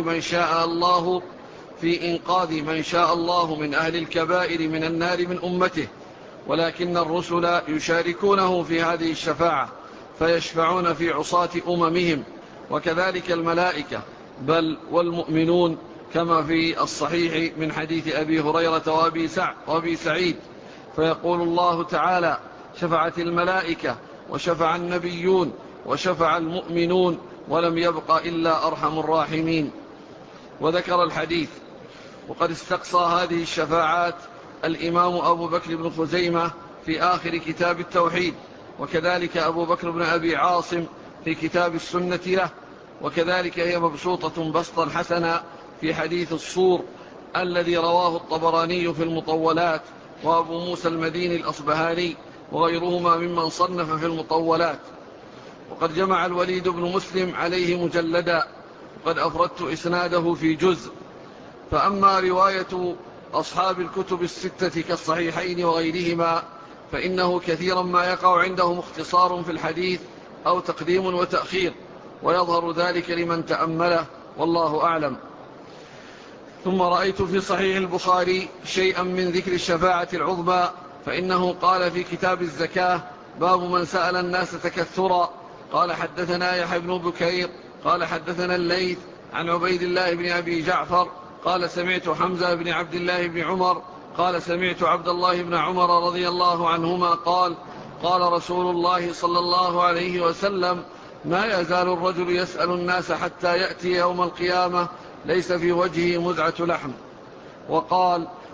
من شاء الله من أهل الكبائر من النار من أمته، ولكن الرسل يشاركونه في هذه الشفاعة فيشفعون في عصاة أممهم، وكذلك الملائكة بل والمؤمنون، كما في الصحيح من حديث أبي هريرة وأبي سعيد. فيقول الله تعالى شفعت الملائكة وشفع النبيون وشفع المؤمنون ولم يبق إلا أرحم الراحمين. وذكر الحديث. وقد استقصى هذه الشفاعات الإمام أبو بكر بن خزيمة في آخر كتاب التوحيد، وكذلك أبو بكر بن أبي عاصم في كتاب السنة له، وكذلك هي مبسوطة بسطا حسنا في حديث الصور الذي رواه الطبراني في المطولات وأبو موسى المديني الأصبهاني وغيرهما ممن صنف في المطولات. وقد جمع الوليد بن مسلم عليه مجلدا، وقد أفردت إسناده في جزء. فأما رواية أصحاب الكتب الستة كالصحيحين وغيرهما فإنه كثيرا ما يقع عندهم اختصار في الحديث أو تقديم وتأخير، ويظهر ذلك لمن تأمله، والله أعلم. ثم رأيت في صحيح البخاري شيئا من ذكر الشفاعة العظمى، فإنه قال في كتاب الزكاة باب من سأل الناس تكثرا. قال حدثنا يحيى بن بكير قال حدثنا الليث عن عبيد الله بن أبي جعفر قال سمعت حمزة بن عبد الله بن عمر قال سمعت عبد الله بن عمر رضي الله عنهما قال قال رسول الله صلى الله عليه وسلم ما يزال الرجل يسأل الناس حتى يأتي يوم القيامة ليس في وجهه مزعة لحم. وقال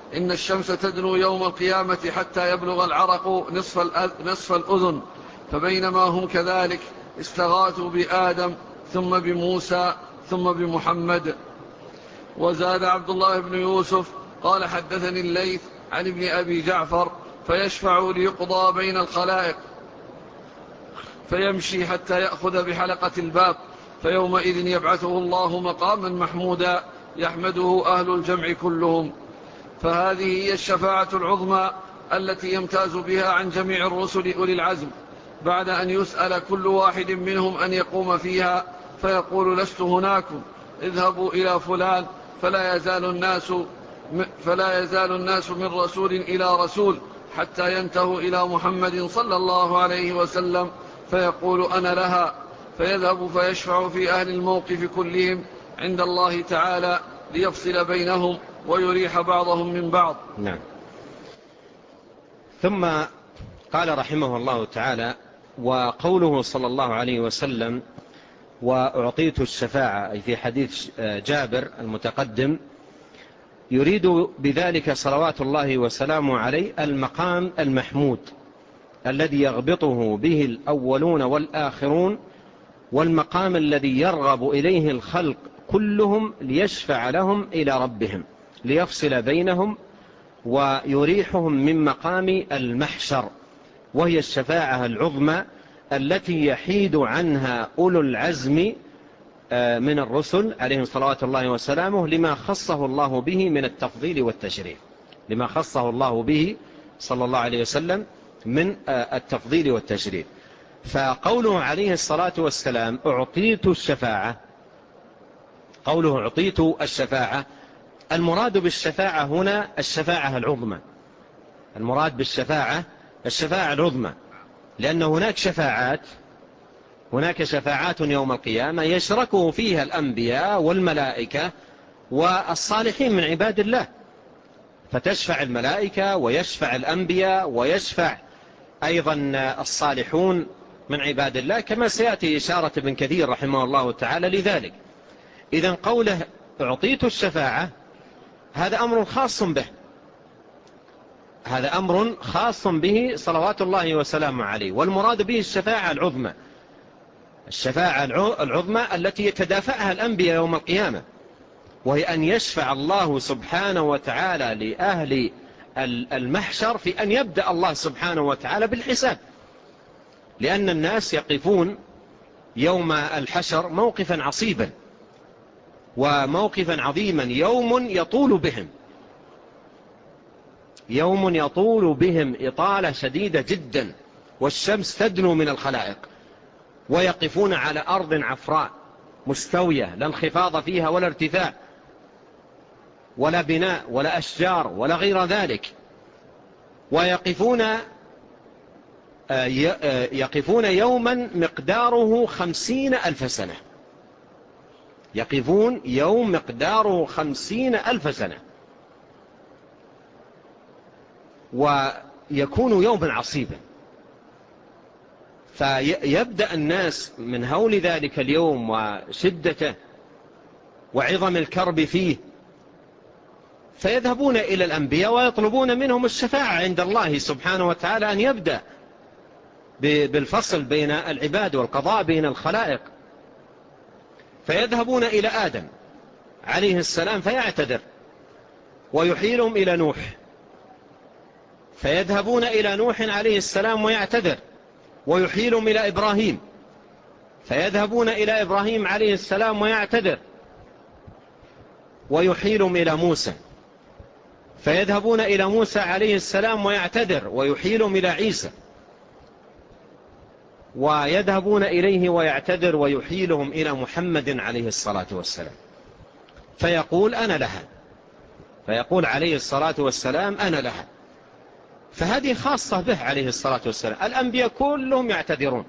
إن الشمس تدنو يوم القيامة حتى يبلغ العرق نصف الأذن، فبينما هم كذلك استغاثوا بآدم ثم بموسى ثم بمحمد. وزاد عبد الله بن يوسف قال حدثني الليث عن ابن أبي جعفر فيشفع ليقضى بين الخلائق، فيمشي حتى يأخذ بحلقة الباب، فيومئذ يبعثه الله مقاما محمودا يحمده أهل الجمع كلهم. فهذه هي الشفاعة العظمى التي يمتاز بها عن جميع الرسل أولي العزم، بعد أن يسأل كل واحد منهم أن يقوم فيها فيقول لست هناكم، اذهبوا إلى فلان، فلا يزال الناس من رسول إلى رسول حتى ينتهوا إلى محمد صلى الله عليه وسلم فيقول أنا لها، فيذهب فيشفع في أهل الموقف كلهم عند الله تعالى ليفصل بينهم ويريح بعضهم من بعض. نعم. ثم قال رحمه الله تعالى: وقوله صلى الله عليه وسلم وأعطيت الشفاعة، أي في حديث جابر المتقدم، يريد بذلك صلوات الله وسلامه عليه المقام المحمود الذي يغبطه به الأولون والآخرون، والمقام الذي يرغب إليه الخلق كلهم ليشفع لهم إلى ربهم ليفصل بينهم ويريحهم من مقام المحشر، وهي الشفاعة العظمى التي يحيد عنها أولو العزم من الرسل عليهم صلوات الله وسلامه لما خصه الله به من التفضيل والتشريف، لما خصه الله به صلى الله عليه وسلم من التفضيل والتشريف. فقوله عليه الصلاة والسلام أعطيت الشفاعة، قوله أعطيت الشفاعة، المراد بالشفاعة هنا الشفاعة العظمى، المراد بالشفاعة الشفاعة العظمى، لأن هناك شفاعات يوم القيامة يشركه فيها الأنبياء والملائكة والصالحين من عباد الله، فتشفع الملائكة ويشفع الأنبياء ويشفع أيضا الصالحون من عباد الله، كما سيأتي إشارة ابن كثير رحمه الله تعالى لذلك. إذن قوله أعطيت الشفاعة هذا أمر خاص به، هذا أمر خاص به صلوات الله وسلامه عليه، والمراد به الشفاعة العظمى، الشفاعة العظمى التي يتدافعها الأنبياء يوم القيامة، وهي أن يشفع الله سبحانه وتعالى لأهل المحشر في أن يبدأ الله سبحانه وتعالى بالحساب، لأن الناس يقفون يوم الحشر موقفا عصيبا وموقفا عظيما، يوم يطول بهم إطالة شديدة جدا، والشمس تدنو من الخلائق، ويقفون على أرض عفراء مستوية لا انخفاض فيها ولا ارتفاع ولا بناء ولا أشجار ولا غير ذلك، ويقفون يوما مقداره 50,000 سنة، يقفون يوم مقداره 50,000 سنة، ويكون يوما عصيبا. فيبدأ الناس من هول ذلك اليوم وشدته وعظم الكرب فيه، فيذهبون إلى الأنبياء ويطلبون منهم الشفاعة عند الله سبحانه وتعالى أن يبدأ بالفصل بين العباد والقضاء بين الخلائق، فيذهبون إلى آدم عليه السلام فيعتذر، ويحيلهم إلى نوح، فيذهبون إلى نوح عليه السلام ويعتذر، ويحيلهم إلى إبراهيم، فيذهبون إلى إبراهيم عليه السلام ويعتذر، ويحيلهم إلى موسى، فيذهبون إلى موسى عليه السلام ويعتذر، ويحيلهم إلى عيسى، ويذهبون إليه ويعتذر ويحيلهم إلى محمد عليه الصلاة والسلام، فيقول أنا لها، فيقول عليه الصلاة والسلام أنا لها. فهذه خاصة به عليه الصلاة والسلام، الأنبياء كلهم يعتذرون،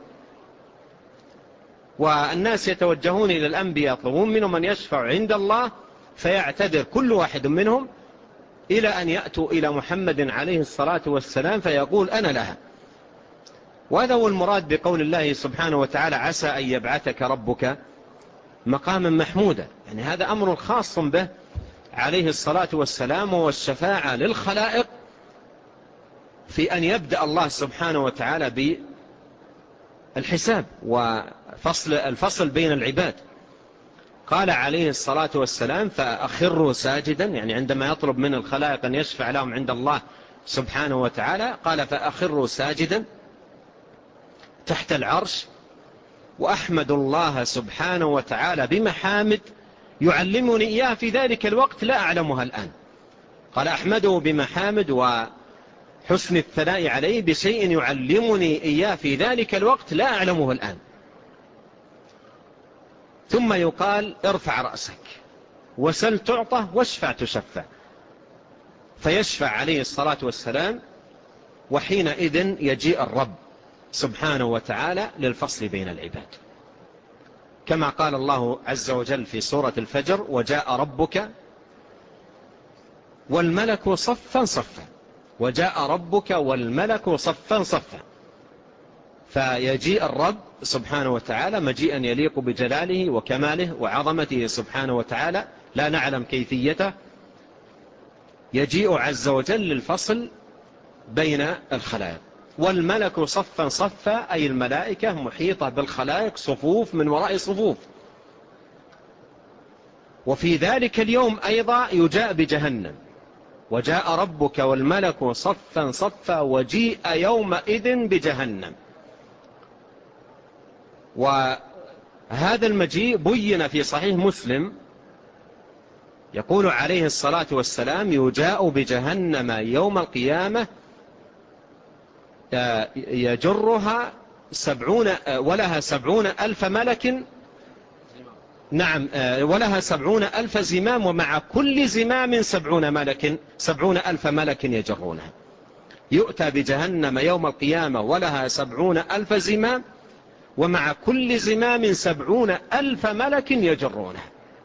والناس يتوجهون إلى الأنبياء يطلبون منهم أن يشفعوا عند الله، فيعتذر كل واحد منهم إلى أن يأتوا إلى محمد عليه الصلاة والسلام فيقول أنا لها. وهذا هو المراد بقول الله سبحانه وتعالى عسى أن يبعثك ربك مقاما محمودا، يعني هذا أمر خاص به عليه الصلاة والسلام هو الشفاعة للخلائق في أن يبدأ الله سبحانه وتعالى بالحساب والفصل بين العباد. قال عليه الصلاة والسلام فأخروا ساجدا، يعني عندما يطلب من الخلائق أن يشفع لهم عند الله سبحانه وتعالى قال فأخروا ساجدا تحت العرش وأحمد الله سبحانه وتعالى بمحامد يعلمني إياه في ذلك الوقت لا أعلمها الآن. قال أحمده بمحامد وحسن الثناء عليه بشيء يعلمني إياه في ذلك الوقت لا أعلمه الآن. ثم يقال ارفع رأسك وسل تعطى واشفع تشفع، فيشفع عليه الصلاة والسلام، وحينئذ يجيء الرب سبحانه وتعالى للفصل بين العباد، كما قال الله عز وجل في سورة الفجر وجاء ربك والملك صفا صفا، وجاء ربك والملك صفا صفا، فيجيء الرب سبحانه وتعالى مجيئا يليق بجلاله وكماله وعظمته سبحانه وتعالى لا نعلم كيفيته، يجيء عز وجل للفصل بين الخلائق. والملك صفا صفا أي الملائكة محيطة بالخلائق صفوف من وراء صفوف. وفي ذلك اليوم أيضا يجاء بجهنم وجاء ربك والملك صفا صفا وجيء يومئذ بجهنم. وهذا المجيء بين في صحيح مسلم، يقول عليه الصلاة والسلام يجاء بجهنم يوم القيامة يجرها 70 ولها 70,000 ملك، نعم ولها 70,000 زمام ومع كل زمام 70,000 ملك يجرونها. يؤتى بجهنم يوم القيامة ولها 70,000 زمام ومع كل زمام 70,000 ملك يجرونها.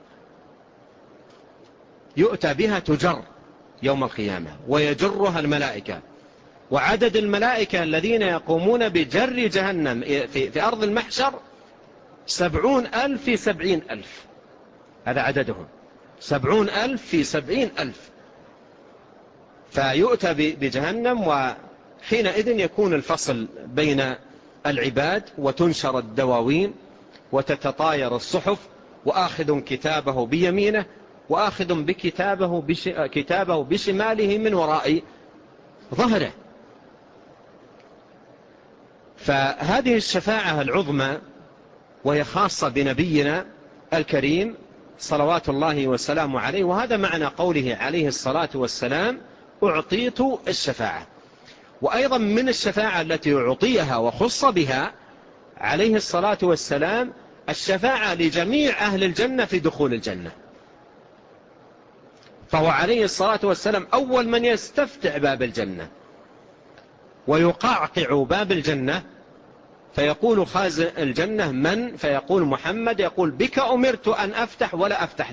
يؤتى بها تجر يوم القيامة ويجرها الملائكة، وعدد الملائكة الذين يقومون بجر جهنم في أرض المحشر 70,000 في 70,000، هذا عددهم 70,000 في 70,000. فيؤتى بجهنم، وحينئذ يكون الفصل بين العباد وتنشر الدواوين وتتطاير الصحف، وآخذ كتابه بيمينه وآخذ كتابه بشماله من وراء ظهره. فهذه الشفاعة العظمى وهي خاصة بنبينا الكريم صلوات الله وسلامه عليه، وهذا معنى قوله عليه الصلاة والسلام أعطيت الشفاعة. وأيضا من الشفاعة التي أعطيها وخص بها عليه الصلاة والسلام الشفاعة لجميع أهل الجنة في دخول الجنة، فهو عليه الصلاة والسلام أول من يستفتح باب الجنة ويقعقع باب الجنة، فيقول خازن الجنة من؟ فيقول محمد، يقول بك أمرت أن أفتح ولا أفتح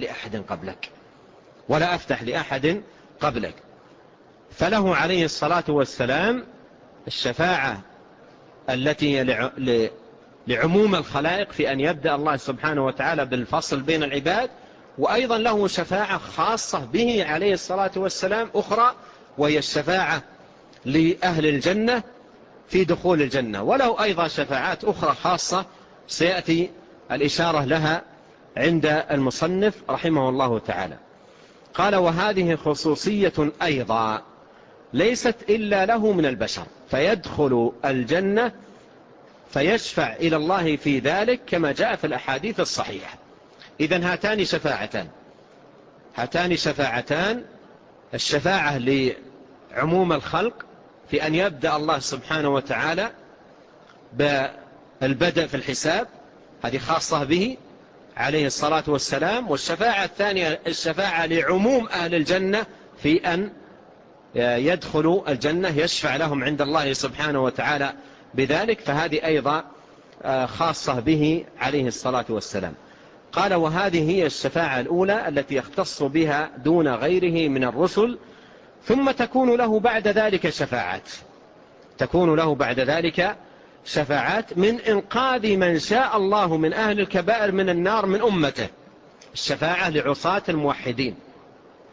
لأحد قبلك. فله عليه الصلاة والسلام الشفاعة التي لعموم الخلائق في أن يبدأ الله سبحانه وتعالى بالفصل بين العباد، وأيضا له شفاعة خاصة به عليه الصلاة والسلام أخرى، وهي الشفاعة لأهل الجنة في دخول الجنة. وله أيضا شفاعات أخرى خاصة سيأتي الإشارة لها عند المصنف رحمه الله تعالى. قال وهذه خصوصية أيضا ليست إلا له من البشر، فيدخل الجنة فيشفع إلى الله في ذلك كما جاء في الأحاديث الصحيحة. إذن هاتان شفاعتان، الشفاعة لعموم الخلق في أن يبدأ الله سبحانه وتعالى بالبدء في الحساب، هذه خاصة به عليه الصلاة والسلام. والشفاعة الثانية الشفاعة لعموم أهل الجنة في أن يدخلوا الجنة، يشفع لهم عند الله سبحانه وتعالى بذلك، فهذه أيضا خاصة به عليه الصلاة والسلام. قال وهذه هي الشفاعة الأولى التي يختص بها دون غيره من الرسل، ثم تكون له بعد ذلك شفاعات من إنقاذ من شاء الله من أهل الكبائر من النار من أمته، الشفاعة لعصاة الموحدين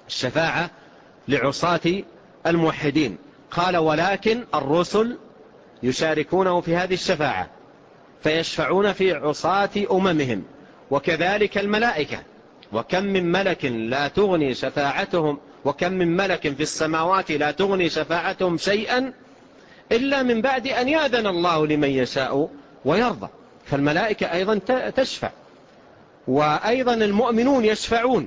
الشفاعة لعصاة الموحدين. قال ولكن الرسل يشاركونه في هذه الشفاعة فيشفعون في عصاة أممهم، وكذلك الملائكة. وكم من ملك لا تغني شفاعتهم، وكم من ملك في السماوات لا تغني شفاعتهم شيئا إلا من بعد أن يأذن الله لمن يشاء ويرضى. فالملائكة أيضا تشفع، وأيضا المؤمنون يشفعون.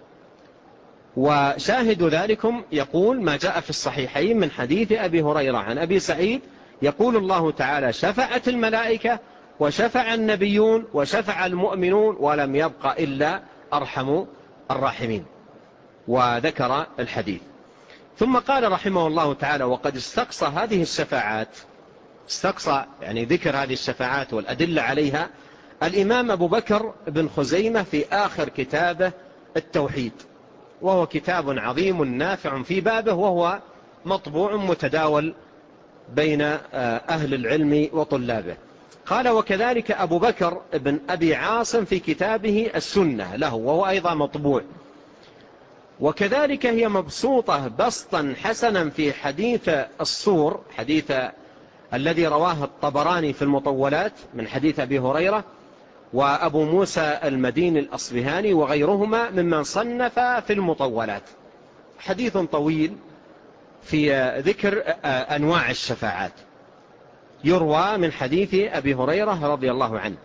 وشاهد ذلكم يقول ما جاء في الصحيحين من حديث أبي هريرة عن أبي سعيد، يقول الله تعالى شفعت الملائكة وشفع النبيون وشفع المؤمنون ولم يبق إلا أرحم الراحمين، وذكر الحديث. ثم قال رحمه الله تعالى وقد استقصى هذه الشفاعات، استقصى يعني ذكر هذه الشفاعات والأدلة عليها الإمام أبو بكر بن خزيمة في آخر كتابه التوحيد، وهو كتاب عظيم نافع في بابه، وهو مطبوع متداول بين أهل العلم وطلابه. قال وكذلك أبو بكر بن أبي عاصم في كتابه السنة له، وهو أيضا مطبوع. وكذلك هي مبسوطة بسطا حسنا في حديث الصور، حديث الذي رواه الطبراني في المطولات من حديث أبي هريرة، وأبو موسى المديني الأصبهاني وغيرهما ممن صنف في المطولات. حديث طويل في ذكر أنواع الشفاعات، يروى من حديث أبي هريرة رضي الله عنه.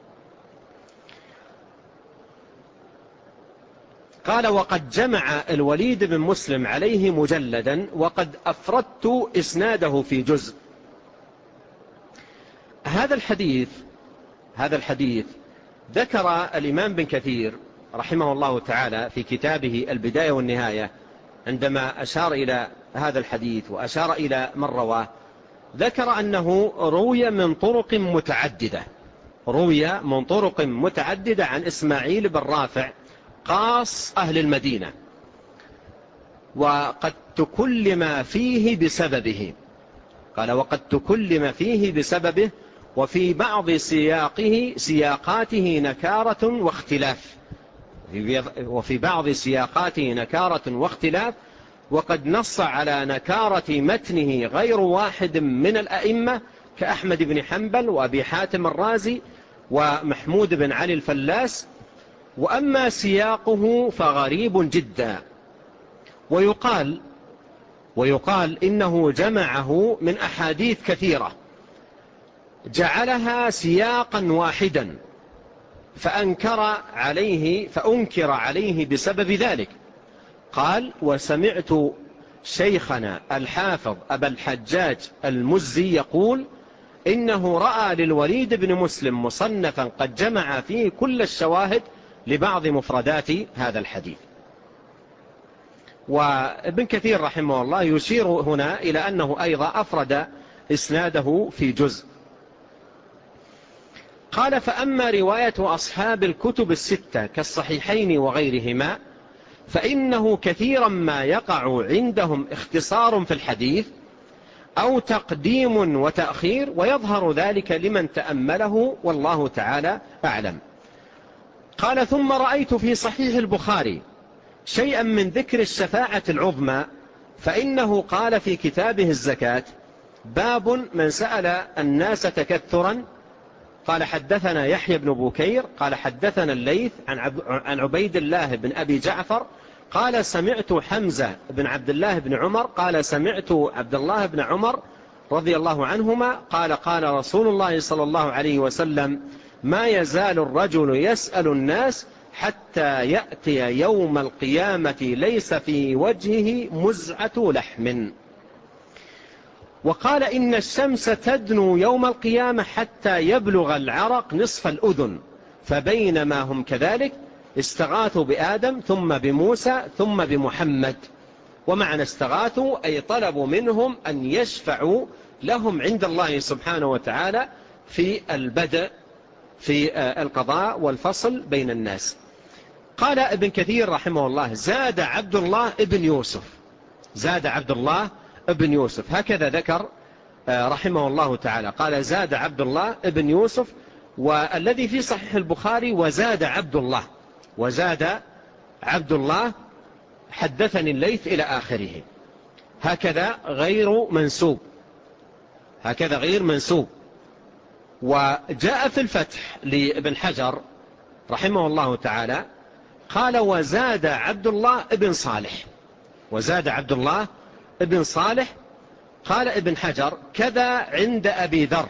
قال وقد جمع الوليد بن مسلم عليه مجلدا وقد أفردت إسناده في جزء. هذا الحديث ذكر الإمام بن كثير رحمه الله تعالى في كتابه البداية والنهاية، عندما أشار إلى هذا الحديث وأشار إلى من رواه، ذكر أنه روي من طرق متعددة عن إسماعيل بن رافع قاص أهل المدينة، وقد تكلم فيه بسببه. قال وقد تكلم فيه بسببه وفي بعض سياقاته نكارة واختلاف، وقد نص على نكارة متنه غير واحد من الأئمة كأحمد بن حنبل وأبي حاتم الرازي ومحمود بن علي الفلاس. وأما سياقه فغريب جدا، ويقال إنه جمعه من أحاديث كثيرة جعلها سياقا واحدا فأنكر عليه بسبب ذلك. قال وسمعت شيخنا الحافظ أبا الحجاج المزي يقول إنه رأى للوليد بن مسلم مصنفا قد جمع فيه كل الشواهد لبعض مفردات هذا الحديث. وابن كثير رحمه الله يشير هنا إلى أنه أيضا أفرد إسناده في جزء. قال فأما رواية أصحاب الكتب الستة كالصحيحين وغيرهما فإنه كثيرا ما يقع عندهم اختصار في الحديث أو تقديم وتأخير، ويظهر ذلك لمن تأمله والله تعالى أعلم. قال ثم رأيت في صحيح البخاري شيئا من ذكر الشفاعة العظمى، فإنه قال في كتابه الزكاة باب من سأل الناس تكثرا. قال حدثنا يحيى بن بكير قال حدثنا الليث عن عبيد الله بن أبي جعفر قال سمعت حمزة بن عبد الله بن عمر قال سمعت عبد الله بن عمر رضي الله عنهما قال قال رسول الله صلى الله عليه وسلم ما يزال الرجل يسأل الناس حتى يأتي يوم القيامة ليس في وجهه مزعة لحم. وقال إن الشمس تدنو يوم القيامة حتى يبلغ العرق نصف الأذن، فبينما هم كذلك استغاثوا بآدم ثم بموسى ثم بمحمد. ومعنى استغاثوا أي طلبوا منهم أن يشفعوا لهم عند الله سبحانه وتعالى في البدء في القضاء والفصل بين الناس. قال ابن كثير رحمه الله زاد عبد الله ابن يوسف هكذا ذكر رحمه الله تعالى، قال زاد عبد الله ابن يوسف، والذي في صحيح البخاري وزاد عبد الله حدثني الليث إلى آخره. هكذا غير منسوب، هكذا غير منسوب. وجاء في الفتح لابن حجر رحمه الله تعالى قال وزاد عبد الله ابن صالح، وزاد عبد الله ابن صالح. قال ابن حجر كذا عند أبي ذر،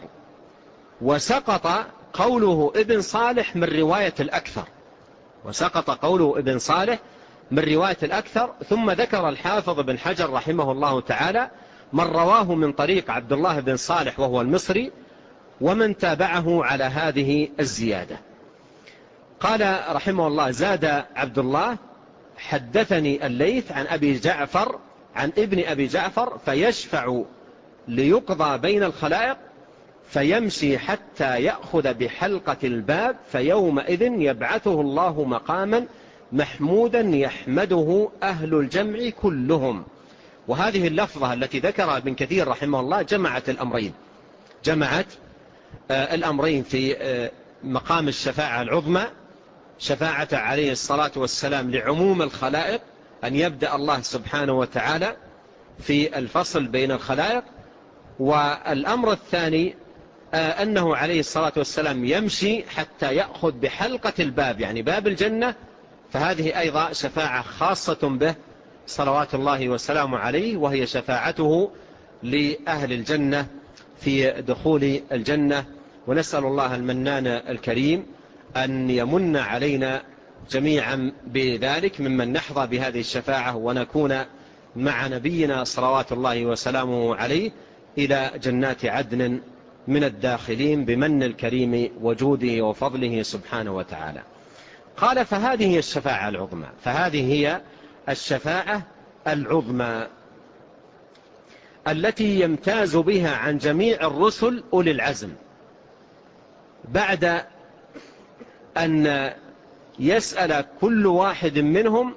وسقط قوله ابن صالح من رواية الأكثر، وسقط قوله ابن صالح من رواية الأكثر. ثم ذكر الحافظ ابن حجر رحمه الله تعالى من رواه من طريق عبد الله بن صالح وهو المصري ومن تابعه على هذه الزيادة. قال رحمه الله زاد عبد الله حدثني الليث عن أبي جعفر عن ابن أبي جعفر فيشفع ليقضى بين الخلائق فيمشي حتى يأخذ بحلقة الباب فيومئذ يبعثه الله مقاما محمودا يحمده أهل الجمع كلهم. وهذه اللفظة التي ذكرها ابن كثير رحمه الله جمعت الأمرين، جمعت الأمرين في مقام الشفاعة العظمى، شفاعة عليه الصلاة والسلام لعموم الخلائق أن يبدأ الله سبحانه وتعالى في الفصل بين الخلائق. والأمر الثاني أنه عليه الصلاة والسلام يمشي حتى يأخذ بحلقة الباب يعني باب الجنة، فهذه أيضا شفاعة خاصة به صلوات الله وسلامه عليه، وهي شفاعته لأهل الجنة في دخول الجنة. ونسأل الله المنان الكريم أن يمن علينا جميعا بذلك ممن نحظى بهذه الشفاعة ونكون مع نبينا صلوات الله وسلامه عليه إلى جنات عدن من الداخلين بمن الكريم وجوده وفضله سبحانه وتعالى. قال فهذه هي الشفاعة العظمى، فهذه هي الشفاعة العظمى التي يمتاز بها عن جميع الرسل أولي العزم بعد أن يسأل كل واحد منهم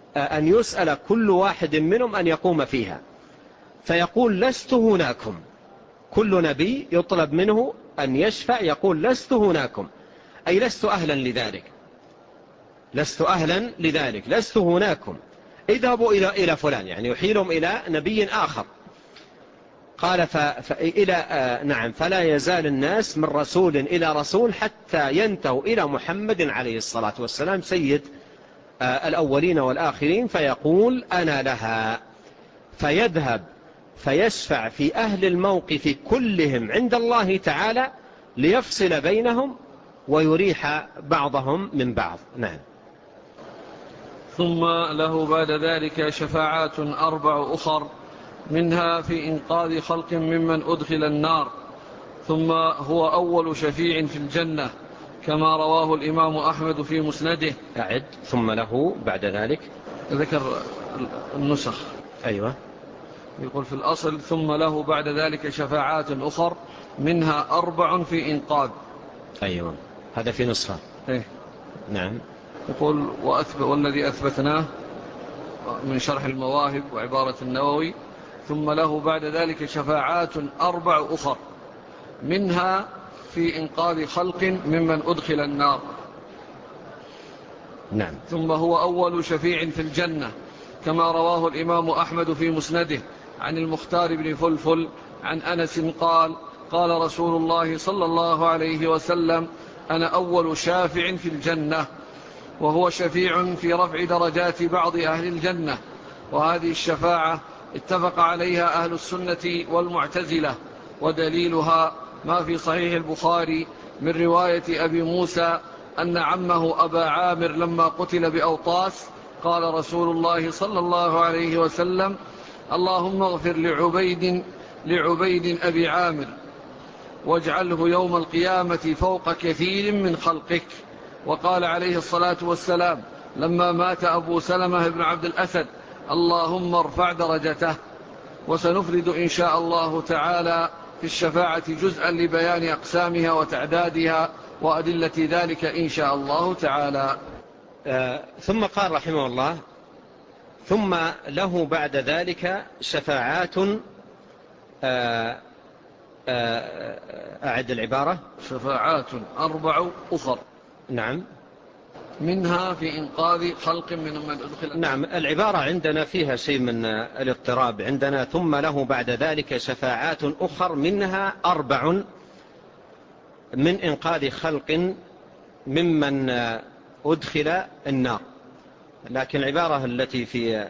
أن يقوم فيها فيقول لست هناكم. كل نبي يطلب منه أن يشفع يقول لست هناكم، أي لست أهلا لذلك، لست أهلا لذلك، لست هناكم، اذهبوا إلى فلان، يعني يحيلهم إلى نبي آخر. قال فلا يزال الناس من رسول إلى رسول حتى ينتهوا إلى محمد عليه الصلاة والسلام سيد الأولين والآخرين، فيقول أنا لها، فيذهب فيشفع في أهل الموقف كلهم عند الله تعالى ليفصل بينهم ويريح بعضهم من بعض. نعم. ثم له بعد ذلك شفاعات 4 أخر، منها في إنقاذ خلق ممن أدخل النار، ثم هو أول شفيع في الجنة كما رواه الإمام أحمد في مسنده. أعد ثم له بعد ذلك، ذكر النسخ. أيوة، يقول في الأصل ثم له بعد ذلك شفاعات أخر منها 4 في إنقاذ. أيوة، هذا في نسخة. إيه؟ نعم. يقول والذي أثبتناه من شرح المواهب وعبارة النووي ثم له بعد ذلك شفاعات 4 أخر منها في إنقاذ خلق ممن أدخل النار. نعم. ثم هو أول شفيع في الجنة كما رواه الإمام أحمد في مسنده عن المختار بن فلفل عن أنس قال قال رسول الله صلى الله عليه وسلم أنا أول شافع في الجنة، وهو شفيع في رفع درجات بعض أهل الجنة. وهذه الشفاعة اتفق عليها أهل السنة والمعتزلة، ودليلها ما في صحيح البخاري من رواية أبي موسى أن عمه أبا عامر لما قتل بأوطاس قال رسول الله صلى الله عليه وسلم اللهم اغفر لعبيد أبي عامر واجعله يوم القيامة فوق كثير من خلقك. وقال عليه الصلاة والسلام لما مات أبو سلمة بن عبد الأسد اللهم ارفع درجته. وسنفرد إن شاء الله تعالى في الشفاعة جزءا لبيان أقسامها وتعدادها وأدلة ذلك إن شاء الله تعالى. ثم قال رحمه الله ثم له بعد ذلك شفاعات أعد العبارة شفاعات 4 أخر. نعم. منها في إنقاذ خلق من أدخل. نعم، العبارة عندنا فيها شيء من الاضطراب. عندنا ثم له بعد ذلك شفاعات أخر منها 4 من إنقاذ خلق ممن أدخل النار. لكن العبارة التي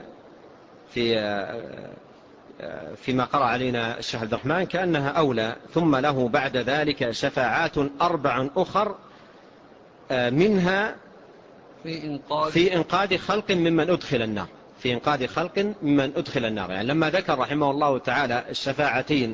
فيما قرأ علينا الشيخ عبد الرحمن كأنها أولى. ثم له بعد ذلك شفاعات 4 أخر منها في إنقاذ خلق ممن أدخل النار. في إنقاذ خلق ممن أدخل النار. يعني لما ذكر رحمه الله تعالى الشفاعتين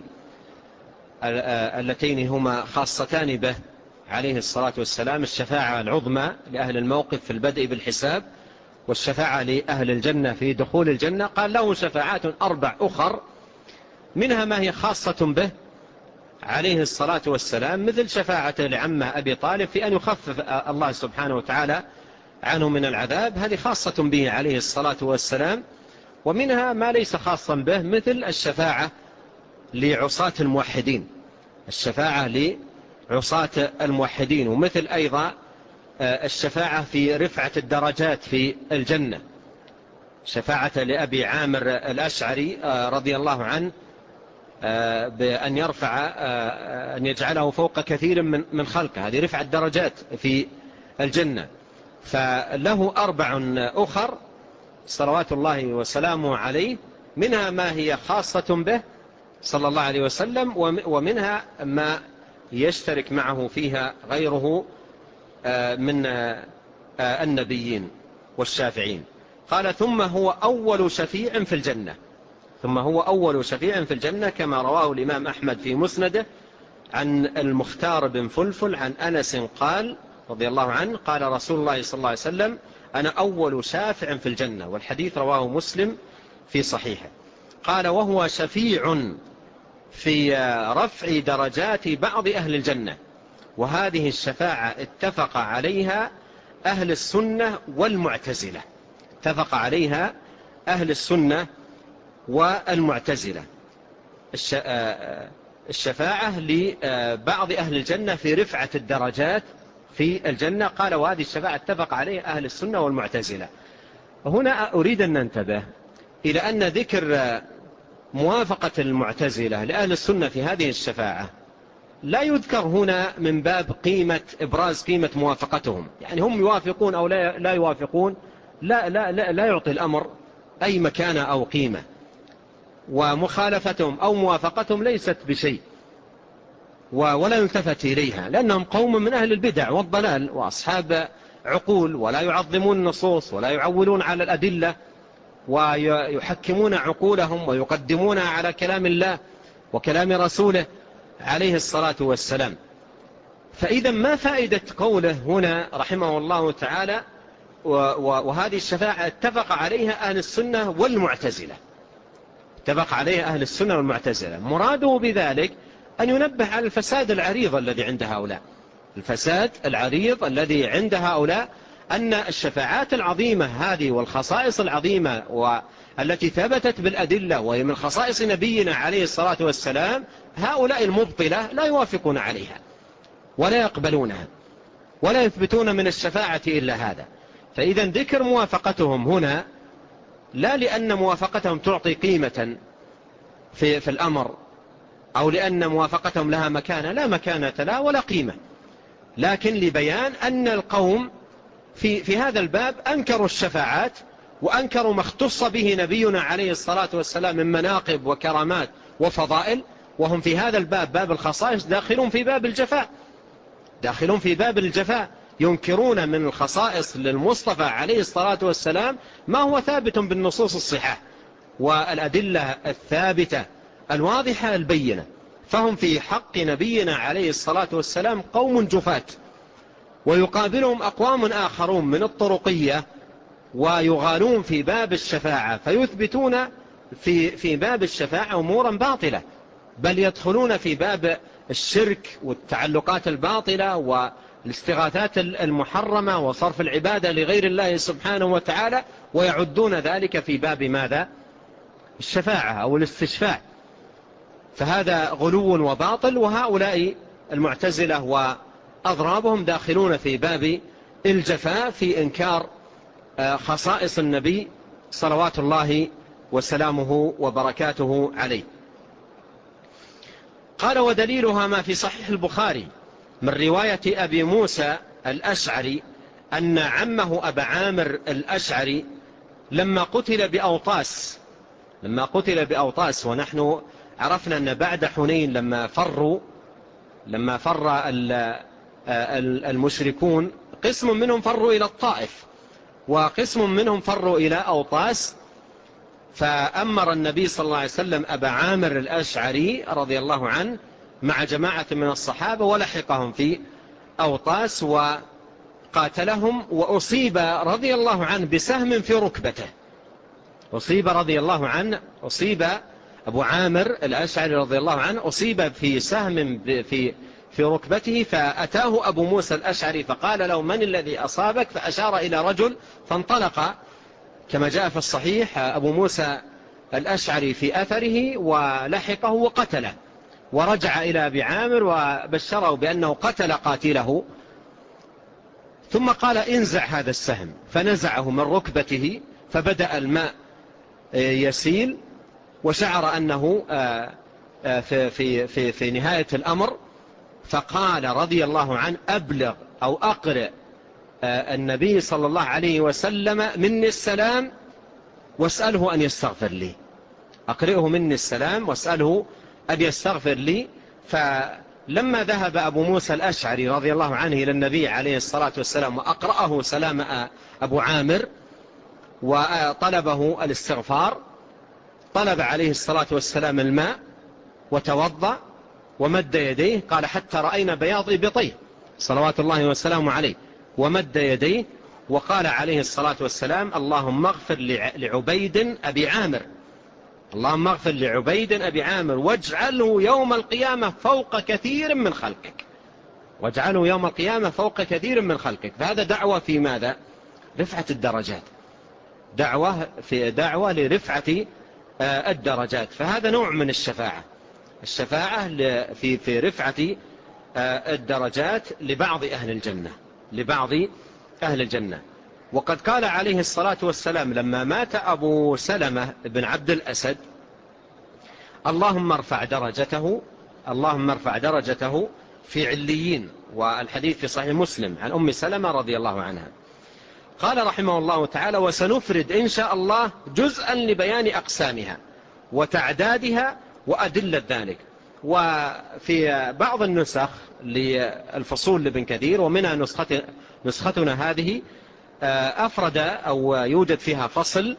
اللتين هما خاصتان به عليه الصلاة والسلام، الشفاعة العظمى لأهل الموقف في البدء بالحساب، والشفاعة لأهل الجنة في دخول الجنة، قال له شفاعات 4 أخر منها ما هي خاصة به عليه الصلاة والسلام، مثل شفاعة لعمه أبي طالب في أن يخفف الله سبحانه وتعالى عنه من العذاب، هذه خاصة به عليه الصلاة والسلام. ومنها ما ليس خاصا به، مثل الشفاعة لعصاة الموحدين، الشفاعة لعصاة الموحدين، ومثل أيضا الشفاعة في رفعة الدرجات في الجنة، شفاعة لأبي عامر الأشعري رضي الله عنه بأن يرفع أن يجعله فوق كثير من خلقه، هذه رفعة الدرجات في الجنة. فله 4 أخر صلوات الله وسلامه عليه، منها ما هي خاصة به صلى الله عليه وسلم، ومنها ما يشترك معه فيها غيره من النبيين والشافعين. قال ثم هو أول شفيع في الجنة. ثم هو أول شفيع في الجنة كما رواه الإمام أحمد في مسنده عن المختار بن فلفل عن أنس قال رضي الله عنه قال رسول الله صلى الله عليه وسلم أنا أول شافع في الجنة، والحديث رواه مسلم في صحيحه. قال وهو شفيع في رفع درجات بعض أهل الجنة، وهذه الشفاعة اتفق عليها أهل السنة والمعتزلة، اتفق عليها أهل السنة والمعتزلة، الشفاعة لبعض أهل الجنة في رفعة الدرجات في الجنة. قال وهذه الشفاعة اتفق عليها أهل السنة والمعتزلة. هنا أريد أن ننتبه إلى أن ذكر موافقة المعتزلة لأهل السنة في هذه الشفاعة لا يذكر هنا من باب إبراز قيمة موافقتهم، يعني هم يوافقون أو لا يوافقون، لا يعطي الأمر أي مكانة أو قيمة، ومخالفتهم أو موافقتهم ليست بشيء ولا يلتفت إليها، لأنهم قوم من أهل البدع والضلال وأصحاب عقول، ولا يعظمون النصوص ولا يعولون على الأدلة، ويحكمون عقولهم ويقدمونها على كلام الله وكلام رسوله عليه الصلاة والسلام. فإذا ما فائدة قوله هنا رحمه الله تعالى وهذه الشفاعة اتفق عليها أهل السنة والمعتزلة، اتفق عليها أهل السنة والمعتزلة، مراده بذلك أن ينبه على الفساد العريض الذي عند هؤلاء، الفساد العريض الذي عند هؤلاء، أن الشفاعات العظيمة هذه والخصائص العظيمة والتي ثبتت بالأدلة وهي من خصائص نبينا عليه الصلاة والسلام، هؤلاء المبطلة لا يوافقون عليها ولا يقبلونها ولا يثبتون من الشفاعة إلا هذا. فإذا ذكر موافقتهم هنا لا لأن موافقتهم تعطي قيمة في الأمر أو لأن موافقتهم لها مكانة، لا مكانة لا ولا قيمة، لكن لبيان أن القوم في هذا الباب أنكروا الشفاعات وأنكروا ما اختص به نبينا عليه الصلاة والسلام من مناقب وكرامات وفضائل، وهم في هذا الباب باب الخصائص داخلون في باب الجفاء، داخلون في باب الجفاء، ينكرون من الخصائص للمصطفى عليه الصلاة والسلام ما هو ثابت بالنصوص الصحاح والأدلة الثابتة الواضحة البينة. فهم في حق نبينا عليه الصلاة والسلام قوم جفات، ويقابلهم أقوام آخرون من الطرقية ويغالون في باب الشفاعة، فيثبتون في باب الشفاعة أمورا باطلة، بل يدخلون في باب الشرك والتعلقات الباطلة والاستغاثات المحرمة وصرف العبادة لغير الله سبحانه وتعالى، ويعدون ذلك في باب ماذا؟ الشفاعة أو الاستشفاع. فهذا غلو وباطل، وهؤلاء المعتزلة وأضرابهم داخلون في باب الجفاء في إنكار خصائص النبي صلوات الله وسلامه وبركاته عليه. قال: ودليلها ما في صحيح البخاري من رواية أبي موسى الأشعري أن عمه أبا عامر الأشعري لما قتل بأوطاس، ونحن عرفنا أن بعد حنين لما فر المشركون، قسم منهم فروا إلى الطائف وقسم منهم فروا إلى أوطاس، فأمر النبي صلى الله عليه وسلم أبا عامر الأشعري رضي الله عنه مع جماعة من الصحابة ولحقهم في أوطاس وقاتلهم، وأصيب رضي الله عنه بسهم في ركبته. أصيب أبو عامر الأشعري رضي الله عنه أصيب في سهم في ركبته، فأتاه أبو موسى الأشعري فقال له: من الذي أصابك؟ فأشار إلى رجل فانطلق كما جاء في الصحيح أبو موسى الأشعري في أثره ولحقه وقتله، ورجع إلى أبي عامر وبشره بأنه قتل قاتله، ثم قال: انزع هذا السهم، فنزعه من ركبته فبدأ الماء يسيل، وشعر أنه في نهاية الأمر، فقال رضي الله عنه: أبلغ أو أقرئ النبي صلى الله عليه وسلم مني السلام واسأله أن يستغفر لي، أقرئه مني السلام واسأله أن يستغفر لي. فلما ذهب أبو موسى الأشعري رضي الله عنه إلى النبي عليه الصلاة والسلام وأقرأه سلام أبو عامر وطلبه الاستغفار، طلب عليه الصلاة والسلام الماء وتوضأ ومد يديه، قال: حتى رأينا بياض إبطيه صلوات الله وسلامه عليه، ومد يديه وقال عليه الصلاة والسلام: اللهم اغفر لعبيد أبي عامر، اللهم اغفر لعبيد أبي عامر واجعله يوم القيامة فوق كثير من خلقك، واجعله يوم القيامة فوق كثير من خلقك. فهذا دعوة في ماذا؟ رفعة الدرجات، دعوة لرفعة الدرجات. فهذا نوع من الشفاعة في رفعة الدرجات لبعض أهل الجنة. وقد قال عليه الصلاة والسلام لما مات أبو سلمة بن عبد الأسد: اللهم ارفع درجته في عليين. والحديث في صحيح مسلم عن أم سلمة رضي الله عنها. قال رحمه الله تعالى: وسنفرد إن شاء الله جزءا لبيان أقسامها وتعدادها وأدلة ذلك. وفي بعض النسخ للفصول لابن كثير ومنها نسختنا هذه أفرد أو يوجد فيها فصل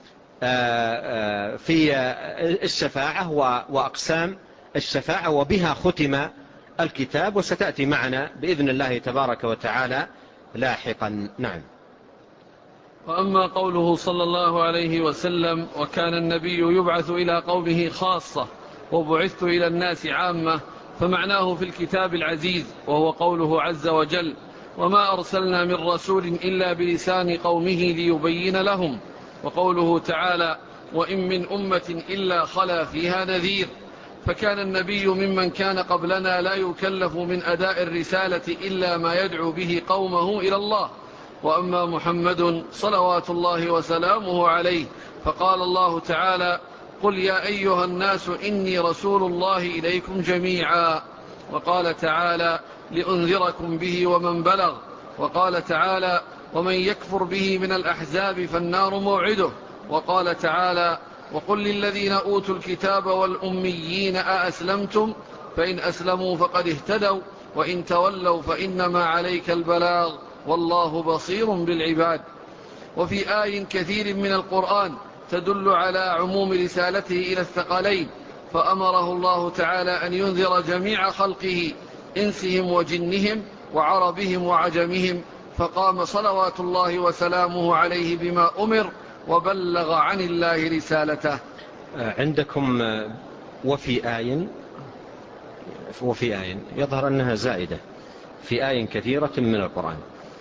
في الشفاعة وأقسام الشفاعة، وبها ختم الكتاب، وستأتي معنا بإذن الله تبارك وتعالى لاحقا. نعم. وأما قوله صلى الله عليه وسلم: وكان النبي يبعث إلى قومه خاصة وبعثت إلى الناس عامة، فمعناه في الكتاب العزيز، وهو قوله عز وجل: وما أرسلنا من رسول إلا بلسان قومه ليبين لهم. وقوله تعالى: وإن من أمة إلا خلا فيها نذير. فكان النبي ممن كان قبلنا لا يكلف من أداء الرسالة إلا ما يدعو به قومه إلى الله. وأما محمد صلوات الله وسلامه عليه فقال الله تعالى: قل يا أيها الناس إني رسول الله إليكم جميعا. وقال تعالى: لأنذركم به ومن بلغ. وقال تعالى: ومن يكفر به من الأحزاب فالنار موعده. وقال تعالى: وقل للذين أوتوا الكتاب والأميين أأسلمتم؟ فإن أسلموا فقد اهتدوا، وإن تولوا فإنما عليك البلاغ والله بصير بالعباد. وفي آي كثير من القرآن تدل على عموم رسالته إلى الثقلين، فأمره الله تعالى أن ينذر جميع خلقه إنسهم وجنهم وعربهم وعجمهم، فقام صلوات الله وسلامه عليه بما أمر وبلغ عن الله رسالته. عندكم وفي آي يظهر أنها زائدة في آي كثيرة من القرآن.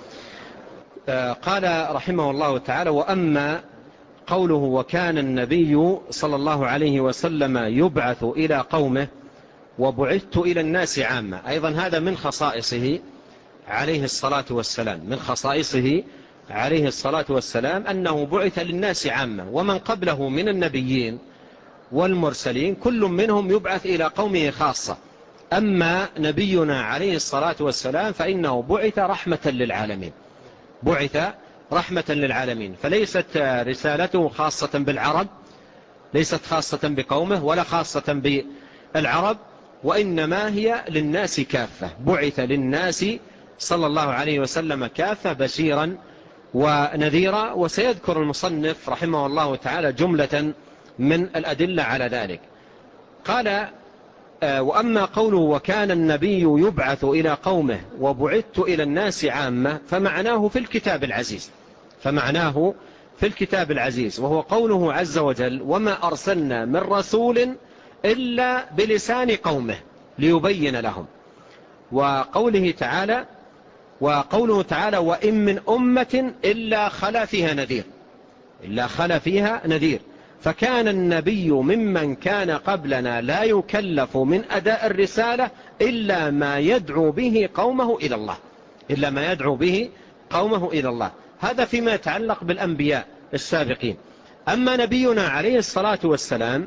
قال رحمه الله تعالى: وأما قوله وكان النبي صلى الله عليه وسلم يبعث إلى قومه وبعثت إلى الناس عامة، أيضا هذا من خصائصه عليه الصلاة والسلام، من خصائصه عليه الصلاة والسلام أنه بعث للناس عامة، ومن قبله من النبيين والمرسلين كل منهم يبعث إلى قومه خاصة. أما نبينا عليه الصلاة والسلام فإنه بعث رحمة للعالمين، بعث رحمة للعالمين، فليست رسالته خاصة بالعرب، ليست خاصة بقومه ولا خاصة بالعرب، وإنما هي للناس كافة، بعث للناس صلى الله عليه وسلم كافة بشيرا ونذيرا. وسيذكر المصنف رحمه الله تعالى جملة من الأدلة على ذلك. قال: وأما قوله وكان النبي يبعث إلى قومه وبعثت إلى الناس عامة، فمعناه في الكتاب العزيز، فمعناه في الكتاب العزيز، وهو قوله عز وجل: وما أرسلنا من رسول إلا بلسان قومه ليبين لهم. وقوله تعالى وإن من أمة إلا خلا فيها نذير، إلا خلا فيها نذير. فكان النبي ممن كان قبلنا لا يكلف من أداء الرسالة إلا ما يدعو به قومه إلى الله، إلا ما يدعو به قومه إلى الله. هذا فيما يتعلق بالأنبياء السابقين. أما نبينا عليه الصلاة والسلام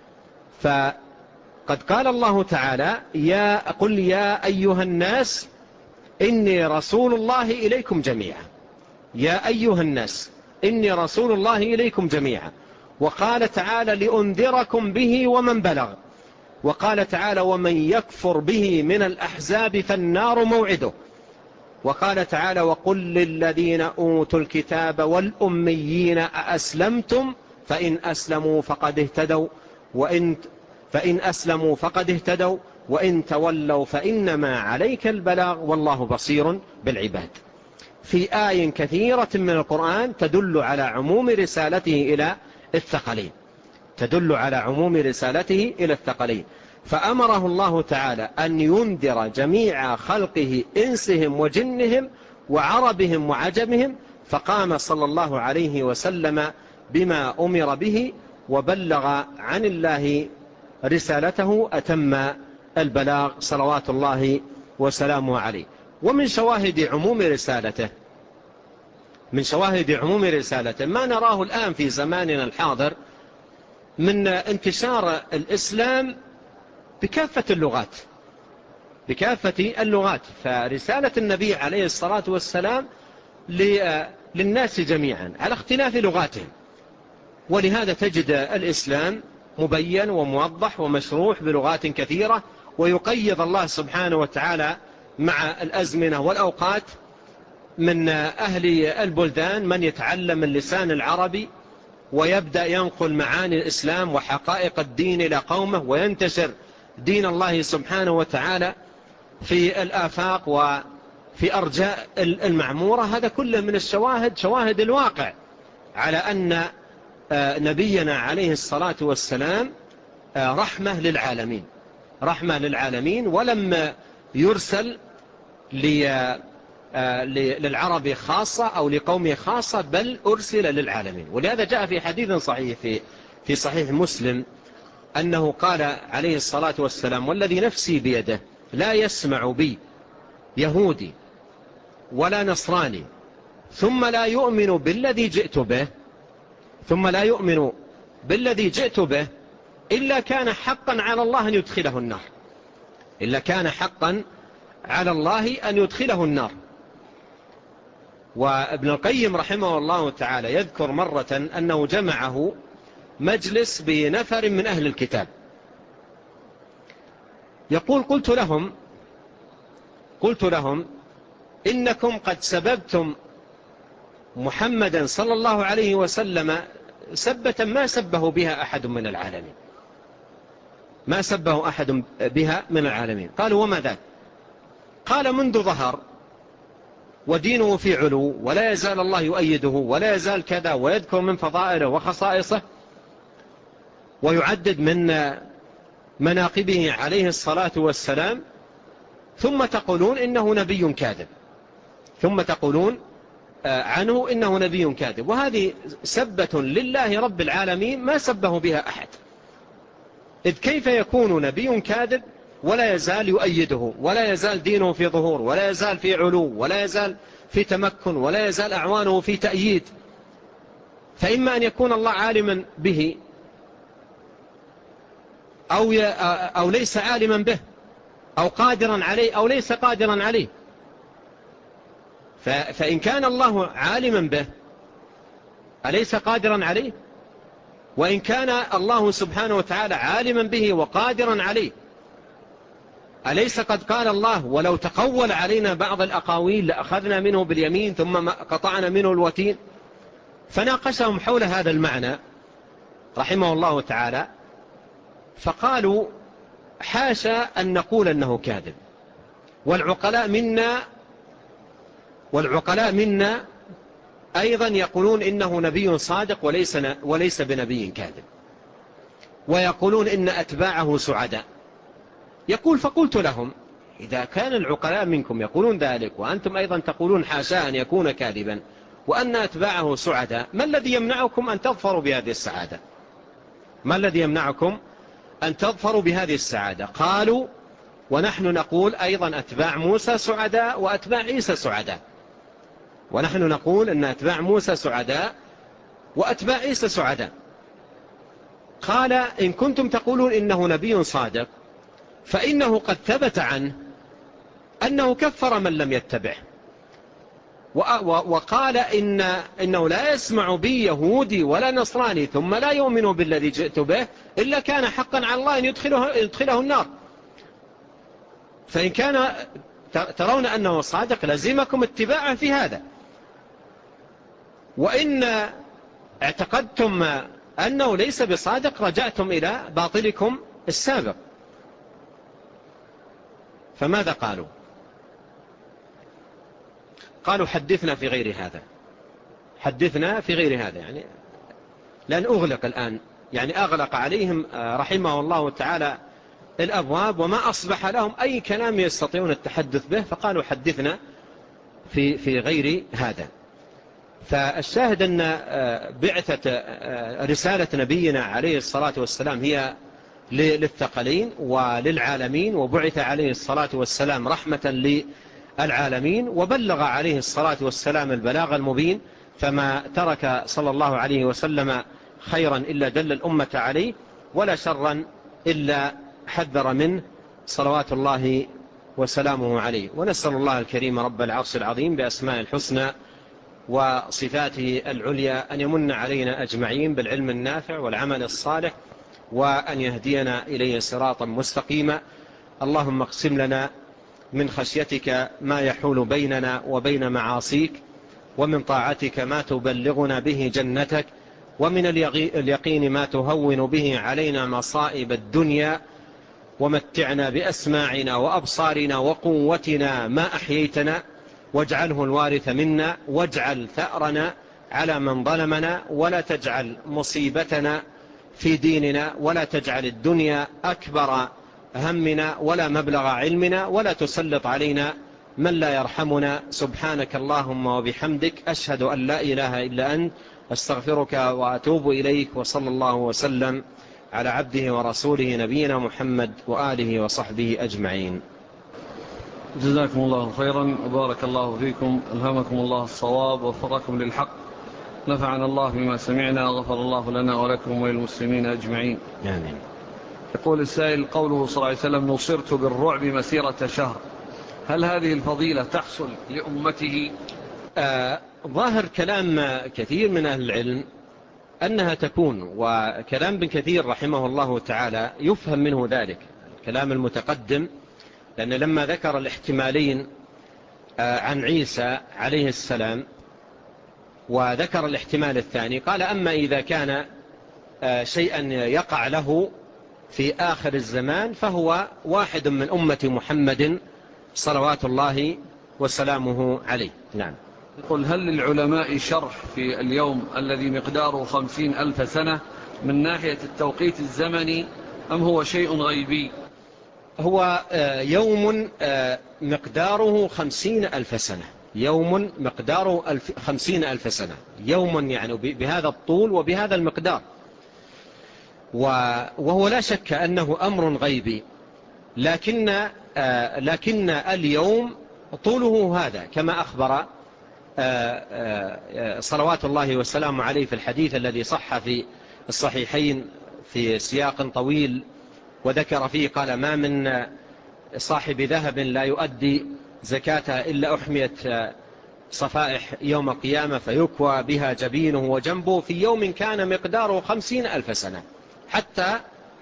فقد قال الله تعالى: قل يا أيها الناس إني رسول الله إليكم جميعا، يا أيها الناس إني رسول الله إليكم جميعا. وقال تعالى: لأنذركم به ومن بلغ. وقال تعالى: ومن يكفر به من الأحزاب فالنار موعده. وقال تعالى: وقل للذين أوتوا الكتاب والأميين أأسلمتم فإن أسلموا فقد اهتدوا وإن تولوا فإنما عليك البلاغ والله بصير بالعباد. في آي كثيرة من القرآن تدل على عموم رسالته إلى الثقلين، تدل على عموم رسالته إلى الثقلين. فأمره الله تعالى أن ينذر جميع خلقه إنسهم وجنهم وعربهم وعجمهم، فقام صلى الله عليه وسلم بما أمر به وبلغ عن الله رسالته أتم البلاغ صلوات الله وسلامه عليه. ومن شواهد عموم رسالته، من شواهد عموم رسالته ما نراه الآن في زماننا الحاضر من انتشار الإسلام بكافة اللغات، بكافة اللغات. فرسالة النبي عليه الصلاة والسلام للناس جميعا على اختلاف لغاتهم، ولهذا تجد الإسلام مبين وموضح ومشروح بلغات كثيرة، ويقيض الله سبحانه وتعالى مع الأزمنة والأوقات من أهل البلدان من يتعلم اللسان العربي ويبدأ ينقل معاني الإسلام وحقائق الدين إلى قومه، وينتشر دين الله سبحانه وتعالى في الآفاق وفي أرجاء المعمورة. هذا كله من الشواهد، شواهد الواقع على أن نبينا عليه الصلاة والسلام رحمة للعالمين، رحمة للعالمين، ولم يرسل للعرب خاصة أو لقومه خاصة، بل أرسل للعالمين. ولهذا جاء في حديث صحيح في صحيح مسلم أنه قال عليه الصلاة والسلام: والذي نفسي بيده لا يسمع بي يهودي ولا نصراني ثم لا يؤمن بالذي جئت به إلا كان حقا على الله أن يدخله النار، إلا كان حقا على الله أن يدخله النار. وابن القيم رحمه الله تعالى يذكر مرة أنه جمعه مجلس بنفر من أهل الكتاب، يقول: قلت لهم إنكم قد سببتم محمدا صلى الله عليه وسلم سبة ما سبه بها أحد من العالمين، ما سبه أحد بها من العالمين. قالوا: وما ذاك؟ قال: منذ ظهر ودينه في علو ولا يزال الله يؤيده ولا يزال كذا، ويذكر من فضائله وخصائصه ويعدد من مناقبه عليه الصلاة والسلام، ثم تقولون إنه نبي كاذب، ثم تقولون عنه إنه نبي كاذب. وهذه سبة لله رب العالمين ما سبه بها أحد، إذ كيف يكون نبي كاذب ولا يزال يؤيده، ولا يزال دينه في ظهور، ولا يزال في علو، ولا يزال في تمكن، ولا يزال أعوانه في تأييد. فإما أن يكون الله عالما به أو ليس عالما به، أو قادرا عليه أو ليس قادرا عليه. فإن كان الله عالما به أليس قادرا عليه؟ وإن كان الله سبحانه وتعالى عالما به وقادرا عليه أليس قد قال الله ولو تقول علينا بعض الأقاويل لأخذنا منه باليمين ثم قطعنا منه الوتين؟ فناقشهم حول هذا المعنى رحمه الله تعالى، فقالوا حاشا أن نقول أنه كاذب، والعقلاء منا أيضا يقولون إنه نبي صادق وليس بنبي كاذب، ويقولون إن أتباعه سعداء. يقول فقلت لهم إذا كان العقلاء منكم يقولون ذلك وأنتم أيضا تقولون حاشا أن يكون كاذبا وأن أتباعه سعداء، ما الذي يمنعكم أن تظفروا بهذه السعادة؟ ما الذي يمنعكم أن تظفروا بهذه السعادة؟ قالوا ونحن نقول أيضا أتباع موسى سعداء وأتباع عيسى سعداء، ونحن نقول أن أتباع موسى سعداء وأتباع عيسى سعداء. قال إن كنتم تقولون إنه نبي صادق فإنه قد ثبت عنه أنه كفر من لم يتبعه، وقال إنه لا يسمع بي يهودي ولا نصراني ثم لا يؤمن بالذي جئت به إلا كان حقا على الله أن يدخله النار. فإن كان ترون أنه صادق لزمكم اتباعه في هذا، وإن اعتقدتم أنه ليس بصادق رجعتم إلى باطلكم السابق. فماذا قالوا؟ قالوا حدثنا في غير هذا، حدثنا في غير هذا، يعني لأن أغلق الآن، يعني أغلق عليهم رحمه الله تعالى الأبواب وما أصبح لهم أي كلام يستطيعون التحدث به، فقالوا حدثنا في غير هذا. فالشاهد أن بعثة رسالة نبينا عليه الصلاة والسلام هي للثقلين وللعالمين، وبعث عليه الصلاة والسلام رحمة للعالمين، وبلغ عليه الصلاة والسلام البلاغ المبين، فما ترك صلى الله عليه وسلم خيرا إلا دل الأمة عليه، ولا شرا إلا حذر منه صلوات الله وسلامه عليه. ونسأل الله الكريم رب العرش العظيم بأسماء الحسنى وصفاته العليا أن يمن علينا أجمعين بالعلم النافع والعمل الصالح، وأن يهدينا إليه صراطا مستقيما. اللهم اقسم لنا من خشيتك ما يحول بيننا وبين معاصيك، ومن طاعتك ما تبلغنا به جنتك، ومن اليقين ما تهون به علينا مصائب الدنيا، ومتعنا بأسماعنا وأبصارنا وقوتنا ما أحييتنا، واجعله الوارث منا، واجعل ثأرنا على من ظلمنا، ولا تجعل مصيبتنا في ديننا، ولا تجعل الدنيا أكبر همنا ولا مبلغ علمنا، ولا تسلط علينا من لا يرحمنا. سبحانك اللهم وبحمدك، أشهد أن لا إله إلا أنت، أستغفرك وأتوب إليك. وصلى الله وسلم على عبده ورسوله نبينا محمد وآله وصحبه أجمعين. جزاكم الله خيرا وبارك الله فيكم، ألهمكم الله الصواب ووفقكم للحق، نفعنا الله بما سمعنا، غفر الله لنا ولكم وللمسلمين أجمعين، آمين. يقول السائل قوله صلى الله عليه وسلم نصرت بالرعب مسيرة شهر، هل هذه الفضيلة تحصل لأمته؟ ظاهر كلام كثير من أهل العلم أنها تكون، وكلام ابن كثير رحمه الله تعالى يفهم منه ذلك الكلام المتقدم، لأن لما ذكر الاحتمالين عن عيسى عليه السلام وذكر الاحتمال الثاني قال أما إذا كان شيئا يقع له في آخر الزمان فهو واحد من أمة محمد صلوات الله وسلامه عليه. نعم. يقول هل للعلماء شرح في اليوم الذي مقداره 50,000 سنة من ناحية التوقيت الزمني أم هو شيء غيبي؟ هو يوم مقداره 50,000 سنة، يوم مقداره 50,000 سنة، يوم يعني بهذا الطول وبهذا المقدار، وهو لا شك أنه أمر غيبي لكن اليوم طوله هذا كما أخبر صلوات الله والسلام عليه في الحديث الذي صح في الصحيحين في سياق طويل، وذكر فيه قال: ما من صاحب ذهب لا يؤدي زكاتها إلا أحميت صفائح يوم القيامة فيكوى بها جبينه وجنبه في يوم كان مقداره 50,000 سنة، حتى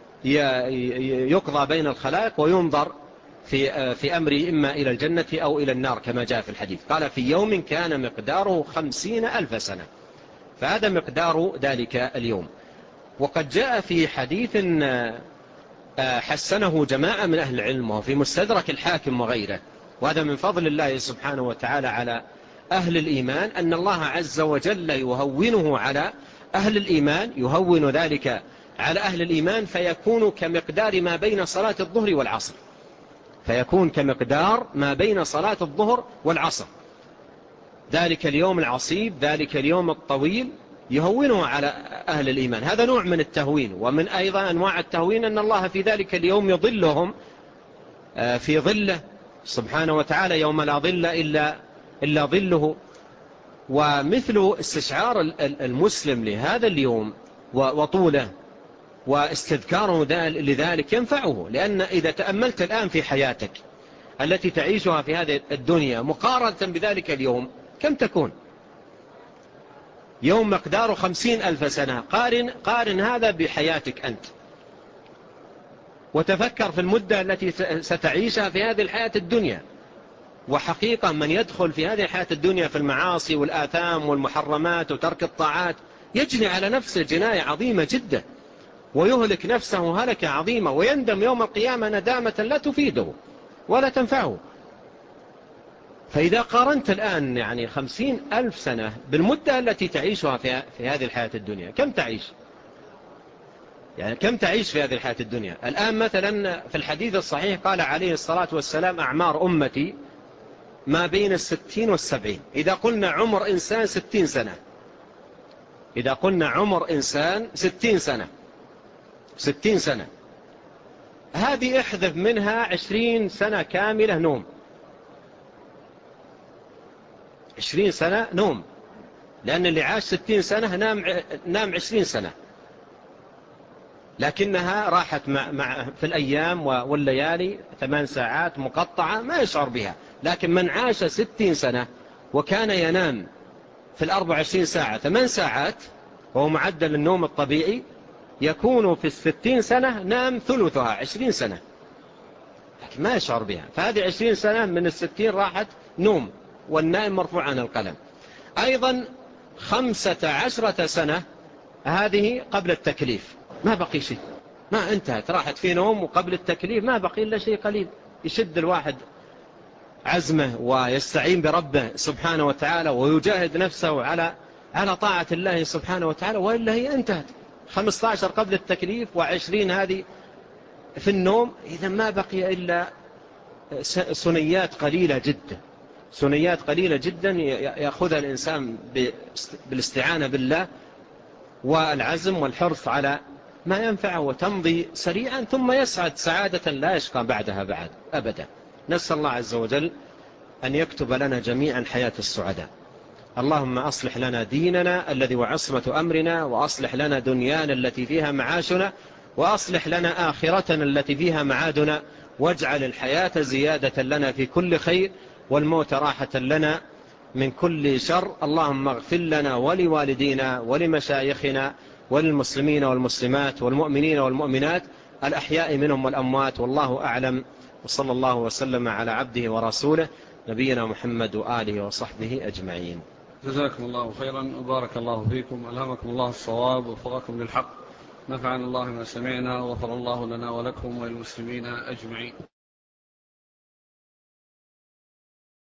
يقضى بين الخلائق وينظر في أمره إما إلى الجنة أو إلى النار كما جاء في الحديث. قال: في يوم كان مقداره 50,000 سنة، فهذا مقدار ذلك اليوم. وقد جاء في حديث حسنه جماعة من أهل العلم وفي مستدرك الحاكم وغيره، وهذا من فضل الله سبحانه وتعالى على أهل الإيمان، أن الله عز وجل يهونه على أهل الإيمان، يهون ذلك على أهل الإيمان، فيكون كمقدار ما بين صلاة الظهر والعصر، فيكون كمقدار ما بين صلاة الظهر والعصر. ذلك اليوم العصيب، ذلك اليوم الطويل يهونه على أهل الإيمان. هذا نوع من التهوين. ومن أيضا أنواع التهوين أن الله في ذلك اليوم يظلهم في ظله سبحانه وتعالى يوم لا ظل إلا ظله. ومثل استشعار المسلم لهذا اليوم وطوله واستذكاره لذلك ينفعه، لأن إذا تأملت الآن في حياتك التي تعيشها في هذه الدنيا مقارنة بذلك اليوم كم تكون؟ يوم مقداره 50,000 سنة، قارن هذا بحياتك أنت، وتفكر في المدة التي ستعيشها في هذه الحياة الدنيا. وحقيقة من يدخل في هذه الحياة الدنيا في المعاصي والآثام والمحرمات وترك الطاعات يجني على نفسه جناية عظيمة جدا، ويهلك نفسه هلكة عظيمة، ويندم يوم القيامة ندامة لا تفيده ولا تنفعه. فإذا قارنت الآن يعني 50,000 سنة بالمدة التي تعيشها في هذه الحياة الدنيا، كم تعيش؟ يعني كم تعيش في هذه الحياة الدنيا؟ الآن مثلا في الحديث الصحيح قال عليه الصلاة والسلام: أعمار أمتي ما بين 60 و70. إذا قلنا عمر إنسان 60 سنة، إذا قلنا عمر إنسان 60 سنة، 60 سنة هذه احذف منها 20 سنة كاملة نوم، 20 سنة نوم، لأن اللي عاش 60 سنة نام 20 سنة، لكنها راحت في الأيام والليالي 8 ساعات مقطعة ما يشعر بها. لكن من عاش 60 سنة وكان ينام في 24 ساعة 8 ساعات، وهو معدل النوم الطبيعي، يكون في 60 سنة نام ثلثها 20 سنة، لكن ما يشعر بها. فهذه 20 سنة من 60 راحت نوم، والنائم مرفوع عن القلم. أيضا 15 سنة هذه قبل التكليف، ما بقي شيء، ما انتهت، راحت في نوم، وقبل التكليف ما بقي إلا شيء قليل. يشد الواحد عزمه ويستعين بربه سبحانه وتعالى ويجاهد نفسه على طاعة الله سبحانه وتعالى، وإلا هي انتهت. 15 قبل التكليف و20 هذه في النوم، إذا ما بقي إلا سنيات قليلة جدا، سنيات قليلة جدا يأخذها الإنسان بالاستعانة بالله والعزم والحرص على ما ينفعه، وتمضي سريعا ثم يسعد سعادة لا يشقى بعدها بعد أبدا. نسأل الله عز وجل أن يكتب لنا جميعا حياة السعداء. اللهم أصلح لنا ديننا الذي وعصمة أمرنا، وأصلح لنا دنيانا التي فيها معاشنا، وأصلح لنا آخرتنا التي فيها معادنا، واجعل الحياة زيادة لنا في كل خير، والموت راحة لنا من كل شر. اللهم اغفر لنا ولوالدينا ولمشايخنا وللمسلمين والمسلمات والمؤمنين والمؤمنات الأحياء منهم والأموات، والله أعلم. وصلى الله وسلم على عبده ورسوله نبينا محمد وآله وصحبه أجمعين. جزاكم الله خيرا وبارك الله فيكم، ألهمكم الله الصواب ووفقكم للحق، نفعنا الله ما سمعنا، وغفر الله لنا ولكم وللمسلمين أجمعين.